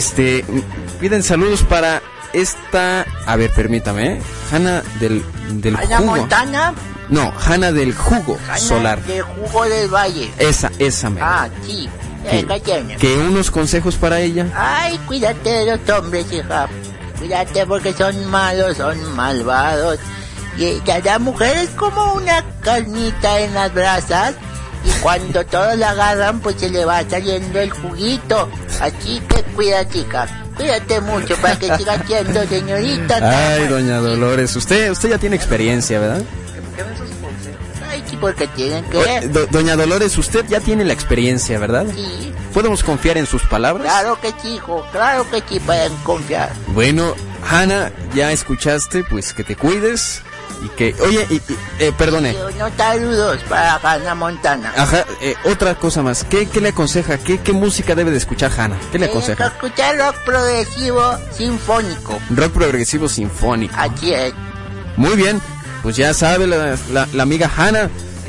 Piden saludos para esta, a ver, permítame, Hanna del ¿Hanna jugo. Montana? No, Hanna del jugo solar. Del jugo del valle. Esa me. Ah, sí. Que unos consejos para ella. Ay, cuídate de los hombres, hija. Cuídate porque son malos, son malvados. Y la mujer es como una carnita en las brasas. Y cuando todos la agarran, pues se le va saliendo el juguito. Así que cuida, chica. Cuídate mucho para que siga siendo señorita. Ay, Doña Dolores, usted ya tiene experiencia, ¿verdad? ¿Qué ven esos consejos? Ay, sí, porque tienen que... Doña Dolores, usted ya tiene la experiencia, ¿verdad? Sí. ¿Podemos confiar en sus palabras? Claro que sí, hijo. Claro que sí, pueden confiar. Bueno, Hanna, ya escuchaste, pues que te cuides. Y que, oye, perdone. Unos saludos para Hanna Montana. Ajá, otra cosa más. ¿Qué le aconseja? ¿Qué música debe de escuchar Hanna? ¿Qué le aconseja? Escuchar rock progresivo sinfónico. Rock progresivo sinfónico. Así es. Muy bien, pues ya sabe la amiga Hanna.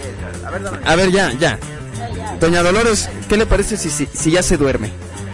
A ver, ya. Doña Dolores, ¿qué le parece si ya se duerme?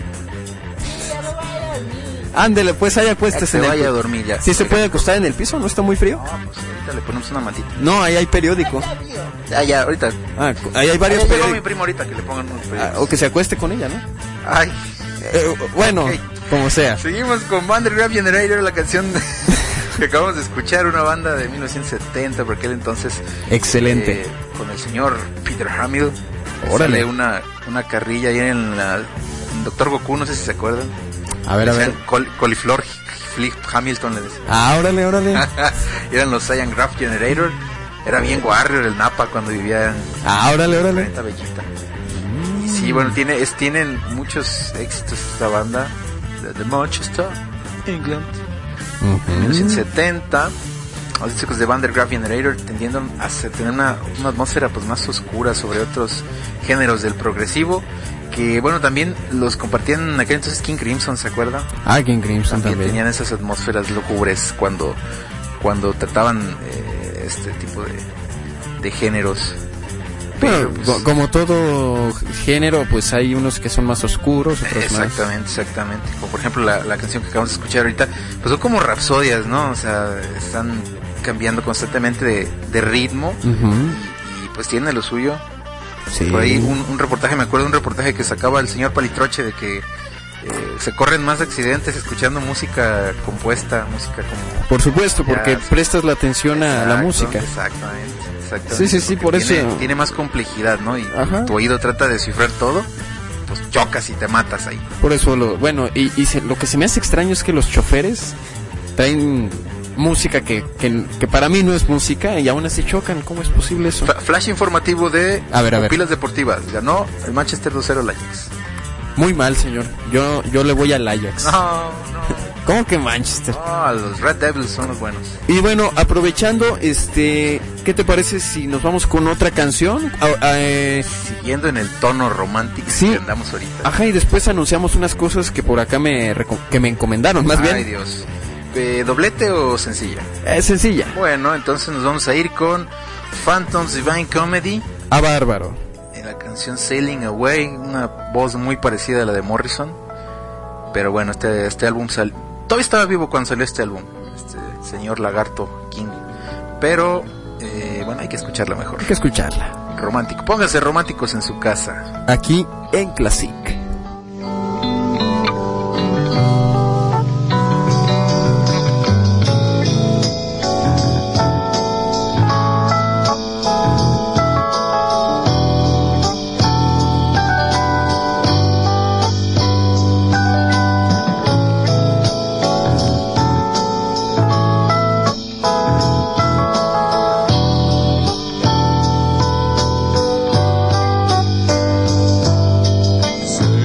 Ándele, pues ahí acuéstese. Que vaya a dormir ya. ¿Sí se puede acostar en el piso? ¿No está muy frío? No, pues ahorita le ponemos una mantita. No, ahí hay periódico. Ya, ahorita. Ahí hay varios periódicos. Llegó mi primo ahorita que le pongan unos periódicos. O que se acueste con ella, ¿no? Ay. Bueno, como sea. Seguimos con Underground Generator, la canción que acabamos de escuchar, una banda de 1970, por aquel entonces. Excelente. Con el señor Peter Hamill. Órale. Sale una carrilla ahí en Doctor Goku, no sé si se acuerdan. A ver. Coliflor Flip Hamilton le decía. Órale. Eran los Cyan Graph Generator. Era bien Warrior el Napa cuando vivía en órale. Planeta Bellita. Y sí, bueno, tienen muchos éxitos esta banda de Manchester, England. En 1970. Los chicos de Underground Generator tendiendo a tener una atmósfera pues más oscura sobre otros géneros del progresivo, que bueno, también los compartían en aquel entonces King Crimson, ¿se acuerdan? King Crimson también tenían esas atmósferas lúgubres cuando trataban este tipo de géneros. Pero, pues, como todo género, pues hay unos que son más oscuros, otros exactamente. Como por ejemplo la canción que acabamos de escuchar ahorita, pues son como rapsodias, ¿no? O sea, están cambiando constantemente de ritmo y pues tiene lo suyo. Sí. Por ahí un reportaje, me acuerdo de un reportaje que sacaba el señor Palitroche de que se corren más accidentes escuchando música compuesta, música como... Por supuesto, porque prestas la atención a la música. Exactamente. Sí, por eso... Tiene más complejidad, ¿no? Y tu oído trata de descifrar todo, pues chocas y te matas ahí. Por eso, lo que se me hace extraño es que los choferes traen música que para mí no es música y aún así chocan. ¿Cómo es posible eso? Flash informativo de a ver. Pupilas Deportivas. Ganó el Manchester 2-0 al Ajax. Muy mal, señor. Yo le voy al Ajax. No. ¿Cómo que Manchester? No, los Red Devils son los buenos. Y bueno, aprovechando, ¿qué te parece si nos vamos con otra canción? Siguiendo en el tono romántico que andamos ahorita. Ajá, y después anunciamos unas cosas que por acá que me encomendaron, más bien. Ay, Dios. ¿Doblete o sencilla? Sencilla. Bueno, entonces nos vamos a ir con Phantoms Divine Comedy. Ah, bárbaro. En la canción Sailing Away, una voz muy parecida a la de Morrison. Pero bueno, este álbum todavía estaba vivo cuando salió este álbum, señor Lagarto King. Pero, bueno, hay que escucharla mejor. Hay que escucharla. Romántico. Pónganse románticos en su casa. Aquí en Classic. Sailing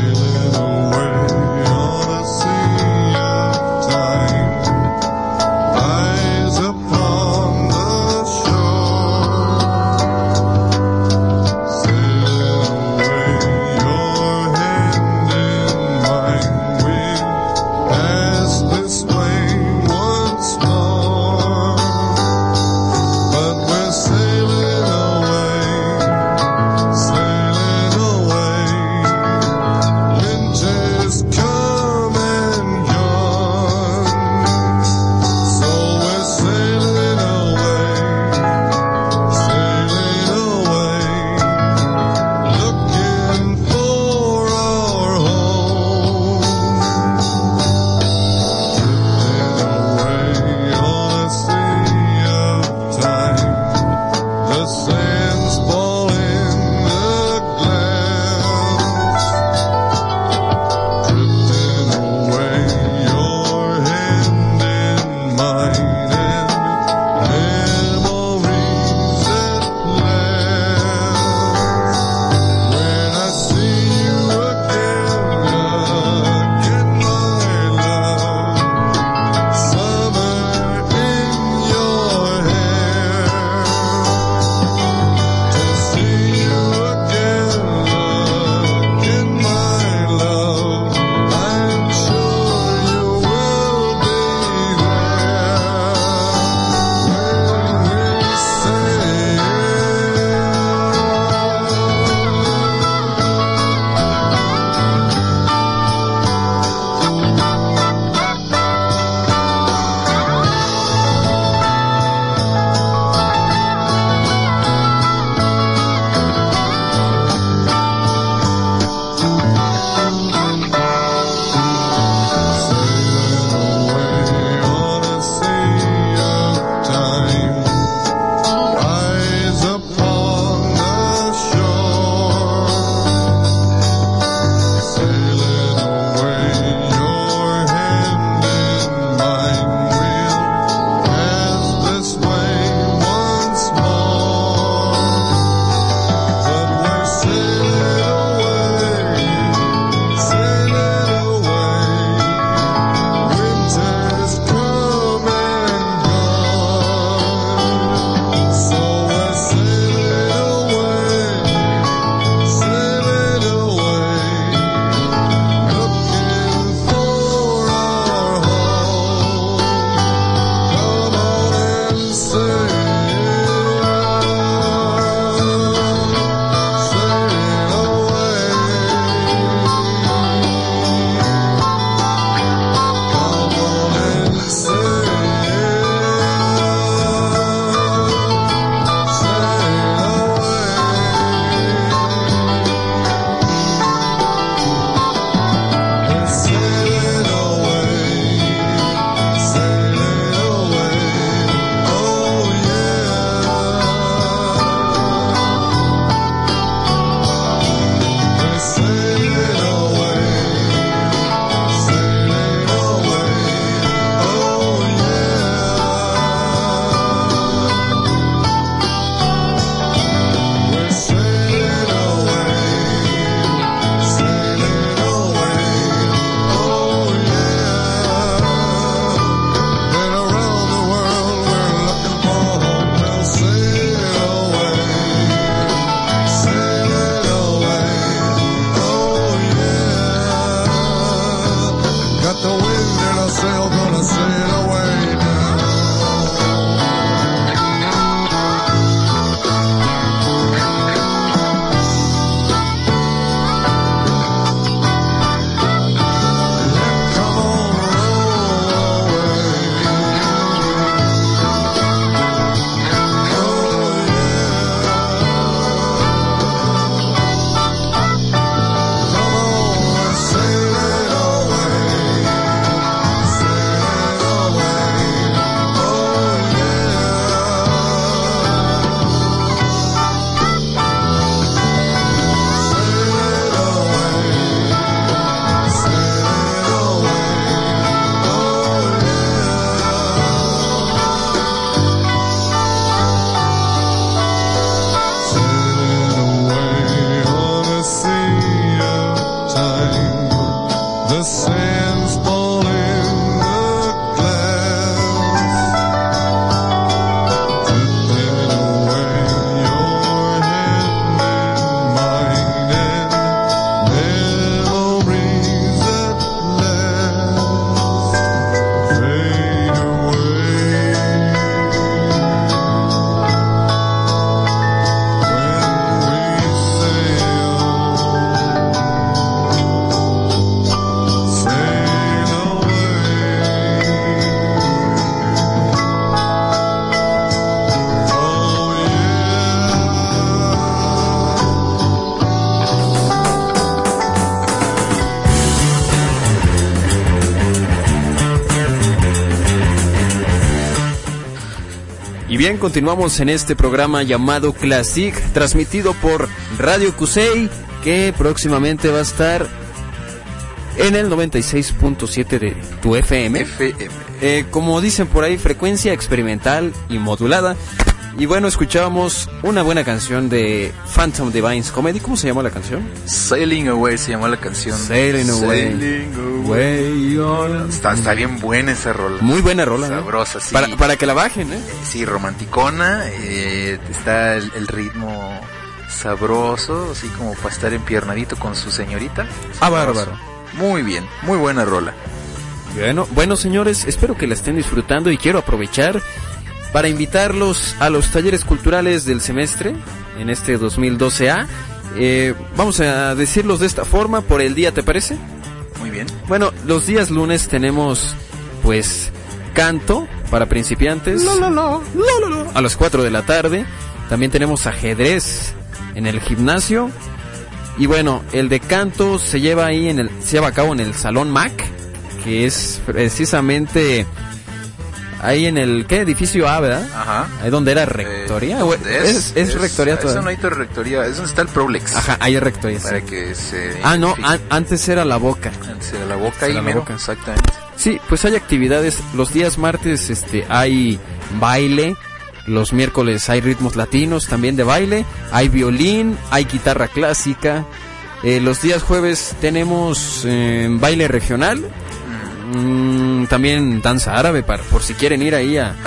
Y bien, continuamos en este programa llamado Classic, transmitido por Radio Cusey, que próximamente va a estar en el 96.7 de tu FM. Como dicen por ahí, frecuencia experimental y modulada. Y bueno, escuchábamos una buena canción de Phantom Divines Comedy. ¿Cómo se llama la canción? Sailing Away se llamó la canción. Sailing Away. Está bien buena esa rola. Muy buena rola. Sabrosa, sí. Para que la bajen, ¿eh? Sí, romanticona. Está el ritmo sabroso, así como para estar empiernadito con su señorita. Bárbaro. Muy bien, muy buena rola. Bueno, señores, espero que la estén disfrutando y quiero aprovechar para invitarlos a los talleres culturales del semestre en este 2012A. Vamos a decirlos de esta forma por el día, ¿te parece? Muy bien. Bueno, los días lunes tenemos, pues, canto para principiantes a las 4 de la tarde. También tenemos ajedrez en el gimnasio. Y bueno, el de canto se lleva a cabo en el Salón Mac, que es precisamente ahí en el, ¿qué? Edificio A, ¿verdad? Ajá. Ahí donde era rectoría. Es rectoría todavía. Es un hito de rectoría, es donde está el Prolex. Ajá, ahí es rectoría. Para sí. Que se... antes era la Boca. Antes era la Boca y mero, exactamente. Sí, pues hay actividades. Los días martes hay baile. Los miércoles hay ritmos latinos también de baile. Hay violín, hay guitarra clásica. Los días jueves tenemos baile regional. También danza árabe por si quieren ir ahí a...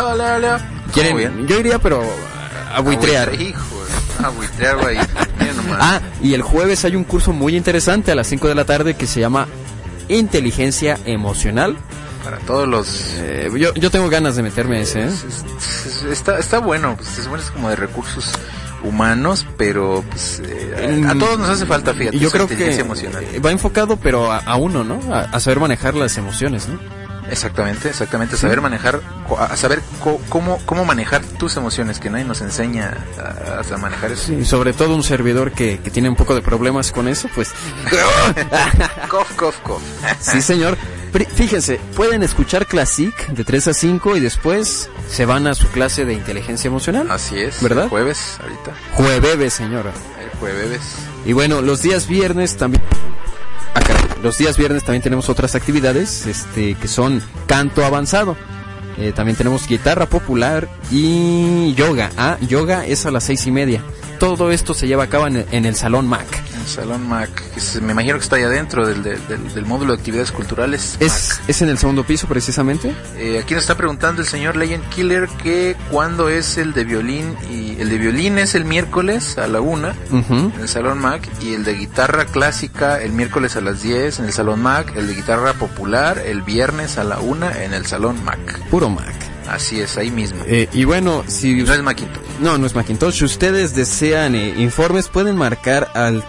Yo iría, pero a buitrear. A buitrear, güey. Y el jueves hay un curso muy interesante a las 5 de la tarde que se llama Inteligencia Emocional. Para todos los... yo tengo ganas de meterme a ese, ¿eh? Está bueno, pues es como de recursos humanos, pero pues, a todos nos hace falta, fíjate. Yo creo que emocional. Va enfocado, pero a uno, ¿no? A saber manejar las emociones, ¿no? Exactamente, saber manejar, a saber cómo manejar tus emociones, que nadie nos enseña a manejar eso. Sí, sobre todo un servidor que tiene un poco de problemas con eso, pues... Cough. Sí, señor. Fíjense, pueden escuchar Classic de 3 a 5 y después se van a su clase de inteligencia emocional. Así es, ¿verdad? El jueves, ahorita. Jueves, señora. El jueves. Y bueno, los días viernes también... Los días viernes también tenemos otras actividades, que son canto avanzado. También tenemos guitarra popular y yoga. Yoga es a las 6:30. Todo esto se lleva a cabo en el Salón Mac. El Salón Mac, me imagino que está ahí adentro del módulo de actividades culturales. ¿Es en el segundo piso precisamente? Aquí nos está preguntando el señor Legend Killer que cuándo es el de violín. Y el de violín es el miércoles a la 1 en el Salón Mac, y el de guitarra clásica el miércoles a las 10 en el Salón Mac, el de guitarra popular el viernes a la 1 en el Salón Mac. Puro Mac. Así es, ahí mismo. Y bueno, si... No es Macintosh. No es Macintosh. Si ustedes desean informes, pueden marcar al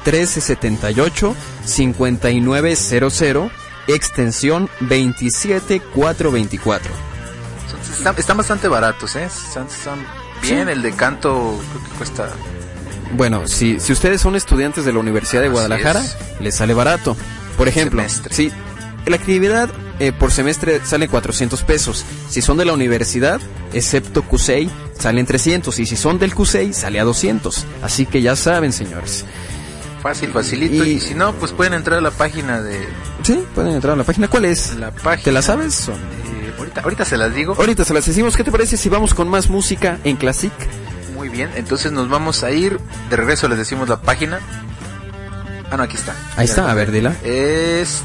1378-5900, extensión 27424. Están bastante baratos, ¿eh? Están bien, sí. El de canto creo que cuesta... Bueno, si ustedes son estudiantes de la Universidad de Guadalajara, les sale barato. Por ejemplo, sí, la actividad por semestre sale 400 pesos. Si son de la universidad, excepto CUSEI, salen 300. Y si son del CUSEI, sale a 200. Así que ya saben, señores. Facilito. Y si no, pues pueden entrar a la página de... Sí, pueden entrar a la página. ¿Cuál es? La página... ¿Te la sabes? Ahorita se las digo. Ahorita se las decimos. ¿Qué te parece si vamos con más música en Classic? Muy bien, entonces nos vamos a ir. De regreso les decimos la página. No, aquí está. Ahí está, a ver, dila. Es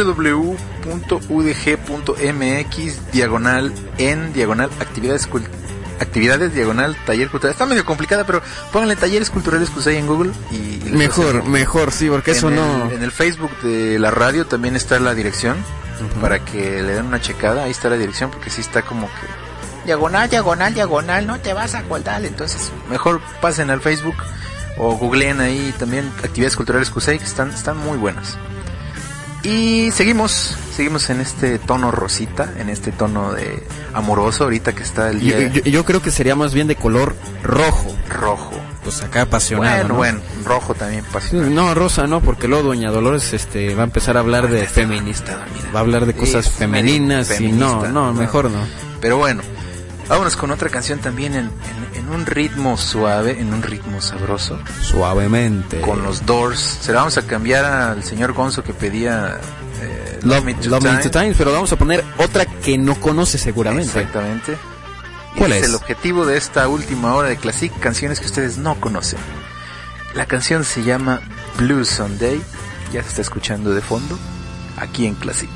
www.udg.mx/actividades taller cultural. Está medio complicada, pero pónganle talleres culturales CUSEI en Google y mejor, sí, porque eso no... En el Facebook de la radio también está la dirección, para que le den una checada. Ahí está la dirección, porque sí está como que diagonal, no te vas a acordar. Entonces mejor pasen al Facebook o googleen ahí también actividades culturales CUSEI, que están muy buenas. Y seguimos en este tono rosita, en este tono de amoroso ahorita que está el día. Yo creo que sería más bien de color rojo. Pues acá apasionado, bueno, rojo también apasionado. No, rosa no, porque luego doña Dolores va a empezar a hablar de feminista. Va a hablar de cosas femeninas y no, mejor no. Pero bueno, Vámonos con otra canción también en un ritmo suave, en un ritmo sabroso. Suavemente. Con los Doors. Se la vamos a cambiar al señor Gonzo que pedía Love Me to Time, pero vamos a poner otra que no conoce seguramente. Exactamente. ¿Cuál es? El objetivo de esta última hora de Classic, canciones que ustedes no conocen. La canción se llama Blue Sunday. Ya se está escuchando de fondo aquí en Classic.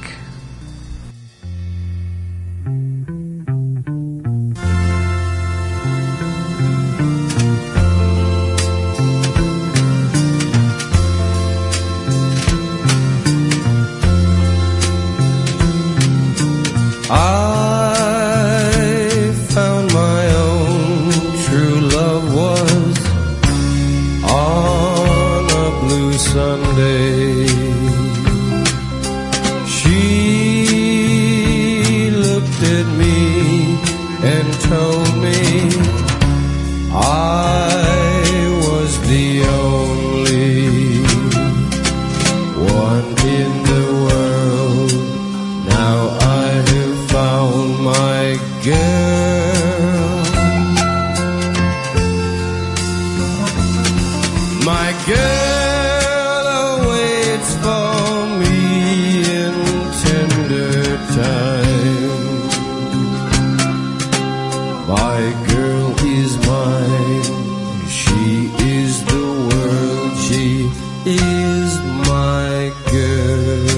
I found my own true love was on a blue Sunday. She looked at me and told me I was the only one in the world. Now I have found my girl. My girl awaits for me in tender time. My girl is mine. She is the world. She is my girl.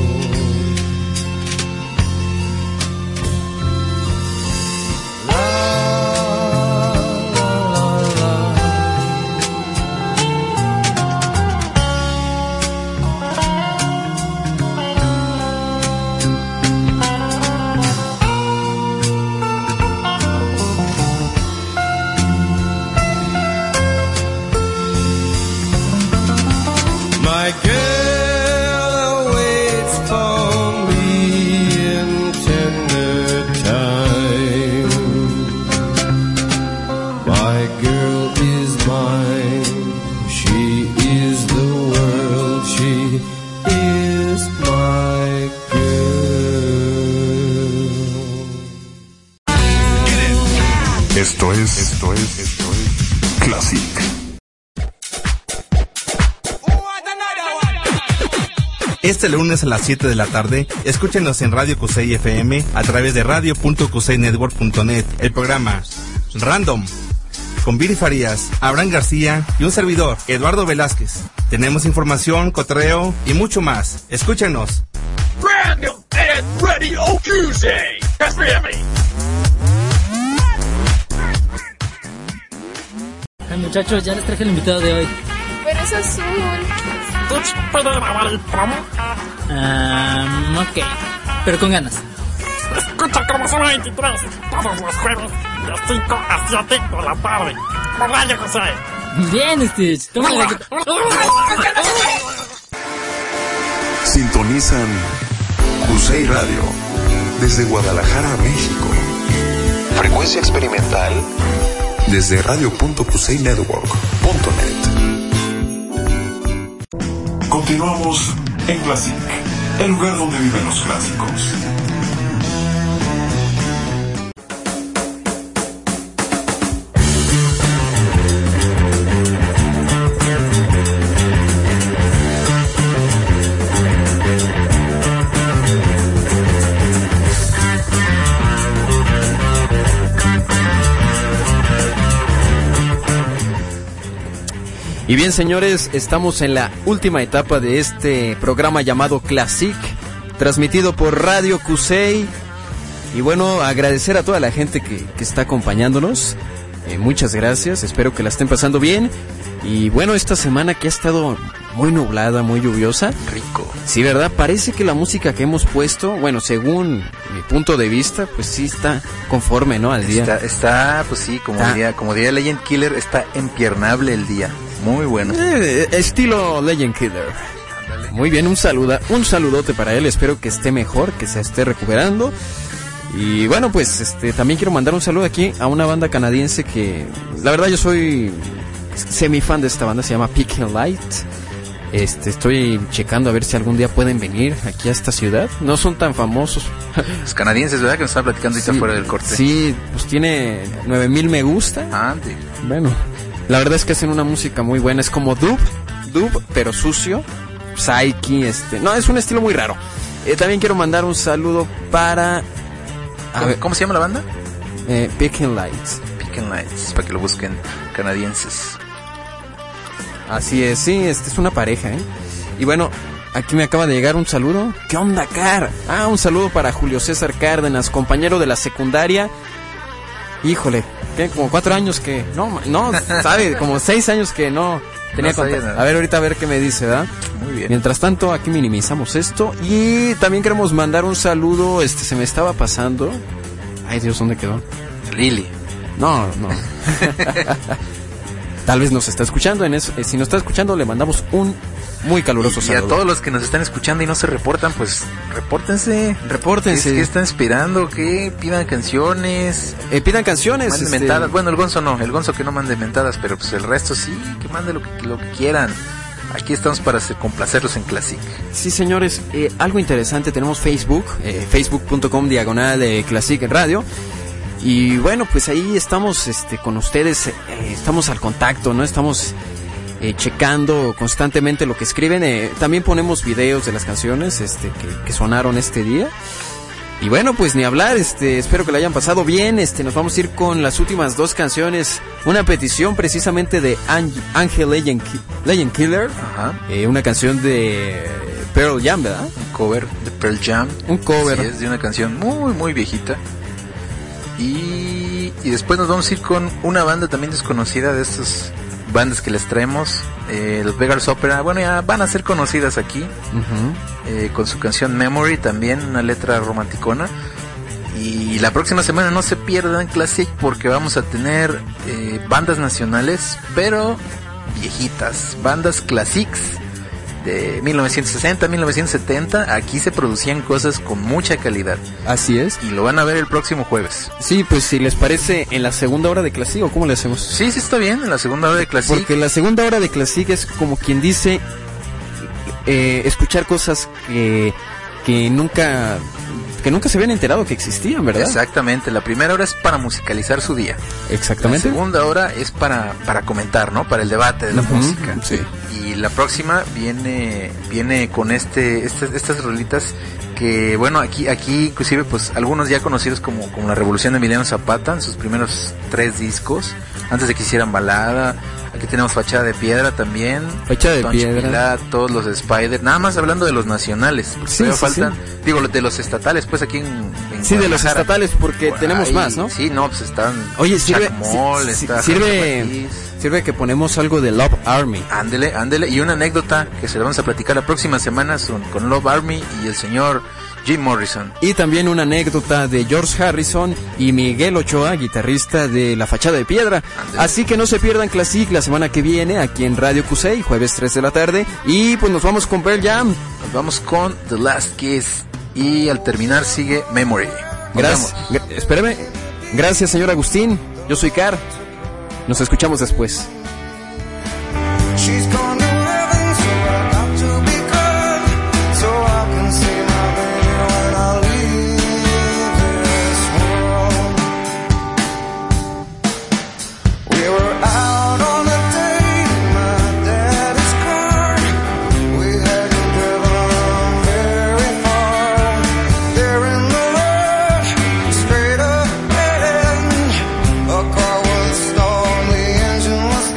My girl awaits for me in tender time. My girl is mine. She is the world. She is my girl. Esto es Classic. Este lunes a las 7 de la tarde, escúchenos en Radio Cusey FM a través de radio.cuseynetwork.net. El programa Random, con Viri Farías, Abraham García y un servidor, Eduardo Velázquez. Tenemos información, cotorreo y mucho más. Escúchenos. Random and Radio Cusey FM. Ay, muchachos, ya les traje el invitado de hoy. Pero es azul. ¿Puedo grabar el promo? Ok, pero con ganas. Escucha Cromosoma 23 todos los jueves de 5 a 7 de la tarde. Por Radio Cusey. Bien, Stitch. Tómale la... Sintonizan Cusey Radio desde Guadalajara, México. Frecuencia experimental desde radio.cuseynetwork.net. Continuamos en Classic, el lugar donde viven los clásicos. Y bien, señores, estamos en la última etapa de este programa llamado Classic, transmitido por Radio Cusey. Y bueno, agradecer a toda la gente que está acompañándonos. Muchas gracias, espero que la estén pasando bien. Y bueno, esta semana que ha estado muy nublada, muy lluviosa. Rico. Sí, ¿verdad? Parece que la música que hemos puesto, bueno, según mi punto de vista, pues sí está conforme, ¿no? Al día. Está, pues sí, como diría Legend Killer, está empiernable el día. Muy bueno. Estilo Legend Killer. Muy bien, un saludote para él. Espero que esté mejor, que se esté recuperando. Y bueno, pues también quiero mandar un saludo aquí a una banda canadiense que la verdad yo soy semifan de esta banda, se llama Picking Light. Estoy checando a ver si algún día pueden venir aquí a esta ciudad. No son tan famosos. Los canadienses, ¿verdad? Que nos estaban platicando ahorita fuera del corte. Sí, pues tiene 9,000 me gusta. Bueno, la verdad es que hacen una música muy buena. Es como dub, pero sucio. Psyche, no, es un estilo muy raro. También quiero mandar un saludo para... ¿Cómo se llama la banda? Picking Lights. Picking Lights, para que lo busquen, canadienses. Así es, sí, es una pareja, Y bueno, aquí me acaba de llegar un saludo. ¿Qué onda, Car? Un saludo para Julio César Cárdenas, compañero de la secundaria. Híjole, ¿qué? Como 4 años que... No, sabe, como 6 años que no tenía contacto. A ver, ahorita a ver qué me dice, ¿verdad? Muy bien. Mientras tanto, aquí minimizamos esto. Y también queremos mandar un saludo, se me estaba pasando. Ay, Dios, ¿dónde quedó? Lili. No. Tal vez nos está escuchando. Si nos está escuchando, le mandamos un muy caluroso saludo. Y a todos los que nos están escuchando y no se reportan, pues repórtense. ¿Qué están esperando? ¿Qué? Pidan canciones. Pidan canciones. Manden mentadas. Bueno, el Gonzo no. El Gonzo que no mande mentadas, pero pues el resto sí, que mande lo que quieran. Aquí estamos para complacerlos en Classic. Sí, señores. Algo interesante. Tenemos Facebook. Facebook.com/Classic Radio. Y bueno, pues ahí estamos con ustedes, estamos al contacto, ¿no? Estamos checando constantemente lo que escriben. También ponemos videos de las canciones que sonaron este día. Y bueno, pues ni hablar, espero que la hayan pasado bien. Nos vamos a ir con las últimas 2 canciones. Una petición precisamente de Angel Legend Killer. Ajá. Una canción de Pearl Jam, ¿verdad? Un cover de Pearl Jam. Un cover. Sí, es de una canción muy, muy viejita. Y después nos vamos a ir con una banda también desconocida de estas bandas que les traemos, los Beggars Opera. Bueno, ya van a ser conocidas aquí. Con su canción Memory, también una letra romanticona. Y la próxima semana no se pierdan Classic, porque vamos a tener bandas nacionales, pero viejitas, bandas classics de 1960, 1970. Aquí se producían cosas con mucha calidad. Así es. Y lo van a ver el próximo jueves. Sí, pues si les parece, en la segunda hora de Classic, ¿o cómo le hacemos? Sí, está bien, en la segunda hora de Classic. Porque la segunda hora de Classic es como quien dice, escuchar cosas que nunca se habían enterado que existían, ¿verdad? Exactamente, la primera hora es para musicalizar su día. Exactamente. La segunda hora es para comentar, ¿no? Para el debate de la música. Sí. Y la próxima viene con estas rolitas que, bueno, aquí inclusive pues algunos ya conocidos como la Revolución de Emiliano Zapata en sus primeros 3 discos, antes de que hicieran balada. Aquí tenemos Fachada de Piedra también. Fachada de Piedra. Pilat, todos los de Spider. Nada más hablando de los nacionales. Sí, faltan, digo, de los estatales, pues aquí en sí, de los estatales, porque tenemos más, ¿no? Sí, no, pues están. Oye, sirve que ponemos algo de Love Army. Ándele. Y una anécdota que se la vamos a platicar la próxima semana con Love Army y el señor Jim Morrison. Y también una anécdota de George Harrison y Miguel Ochoa, guitarrista de La Fachada de Piedra. Ándele. Así que no se pierdan Classic la semana que viene aquí en Radio Cusey, jueves 3 de la tarde. Y pues nos vamos con Pearl Jam. Nos vamos con The Last Kiss. Y al terminar sigue Memory. Gracias. Espérame. Gracias, señor Agustín. Yo soy Car. Nos escuchamos después. Was stalled, the engine was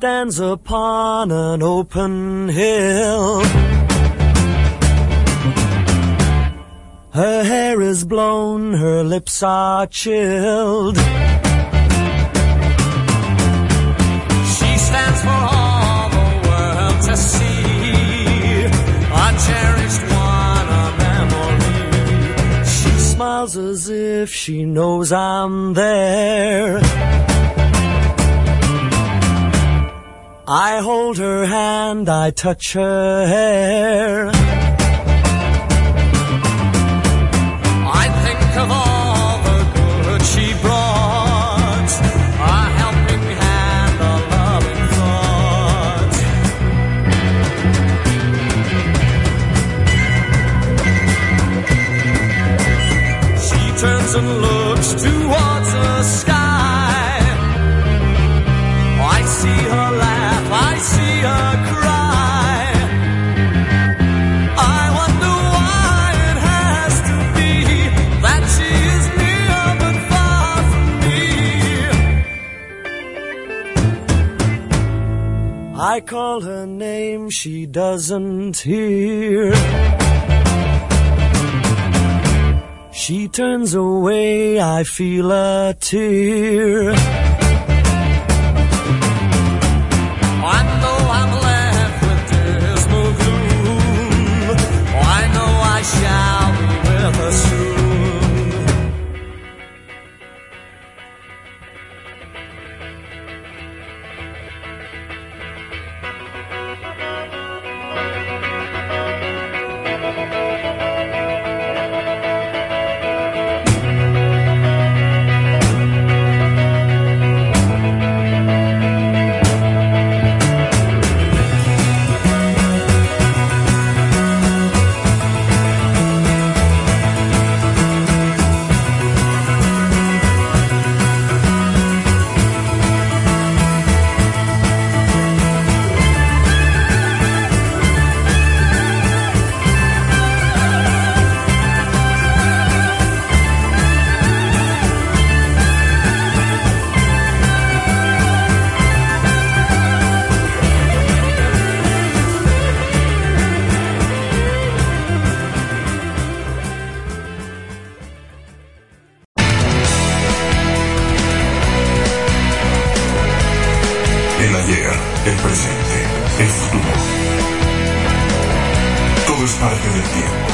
stands upon an open hill. Her hair is blown, her lips are chilled. She stands for all the world to see, a cherished one, a memory. She smiles as if she knows I'm there. I hold her hand, I touch her hair. I think of all the good she brought, a helping hand, a loving thought. She turns and looks towards the sky. I see her laugh, I see her cry. I wonder why it has to be that she is near but far from me. I call her name, she doesn't hear. She turns away, I feel a tear. Shall be with her soon. El ayer, el presente, el futuro. Todo es parte del tiempo.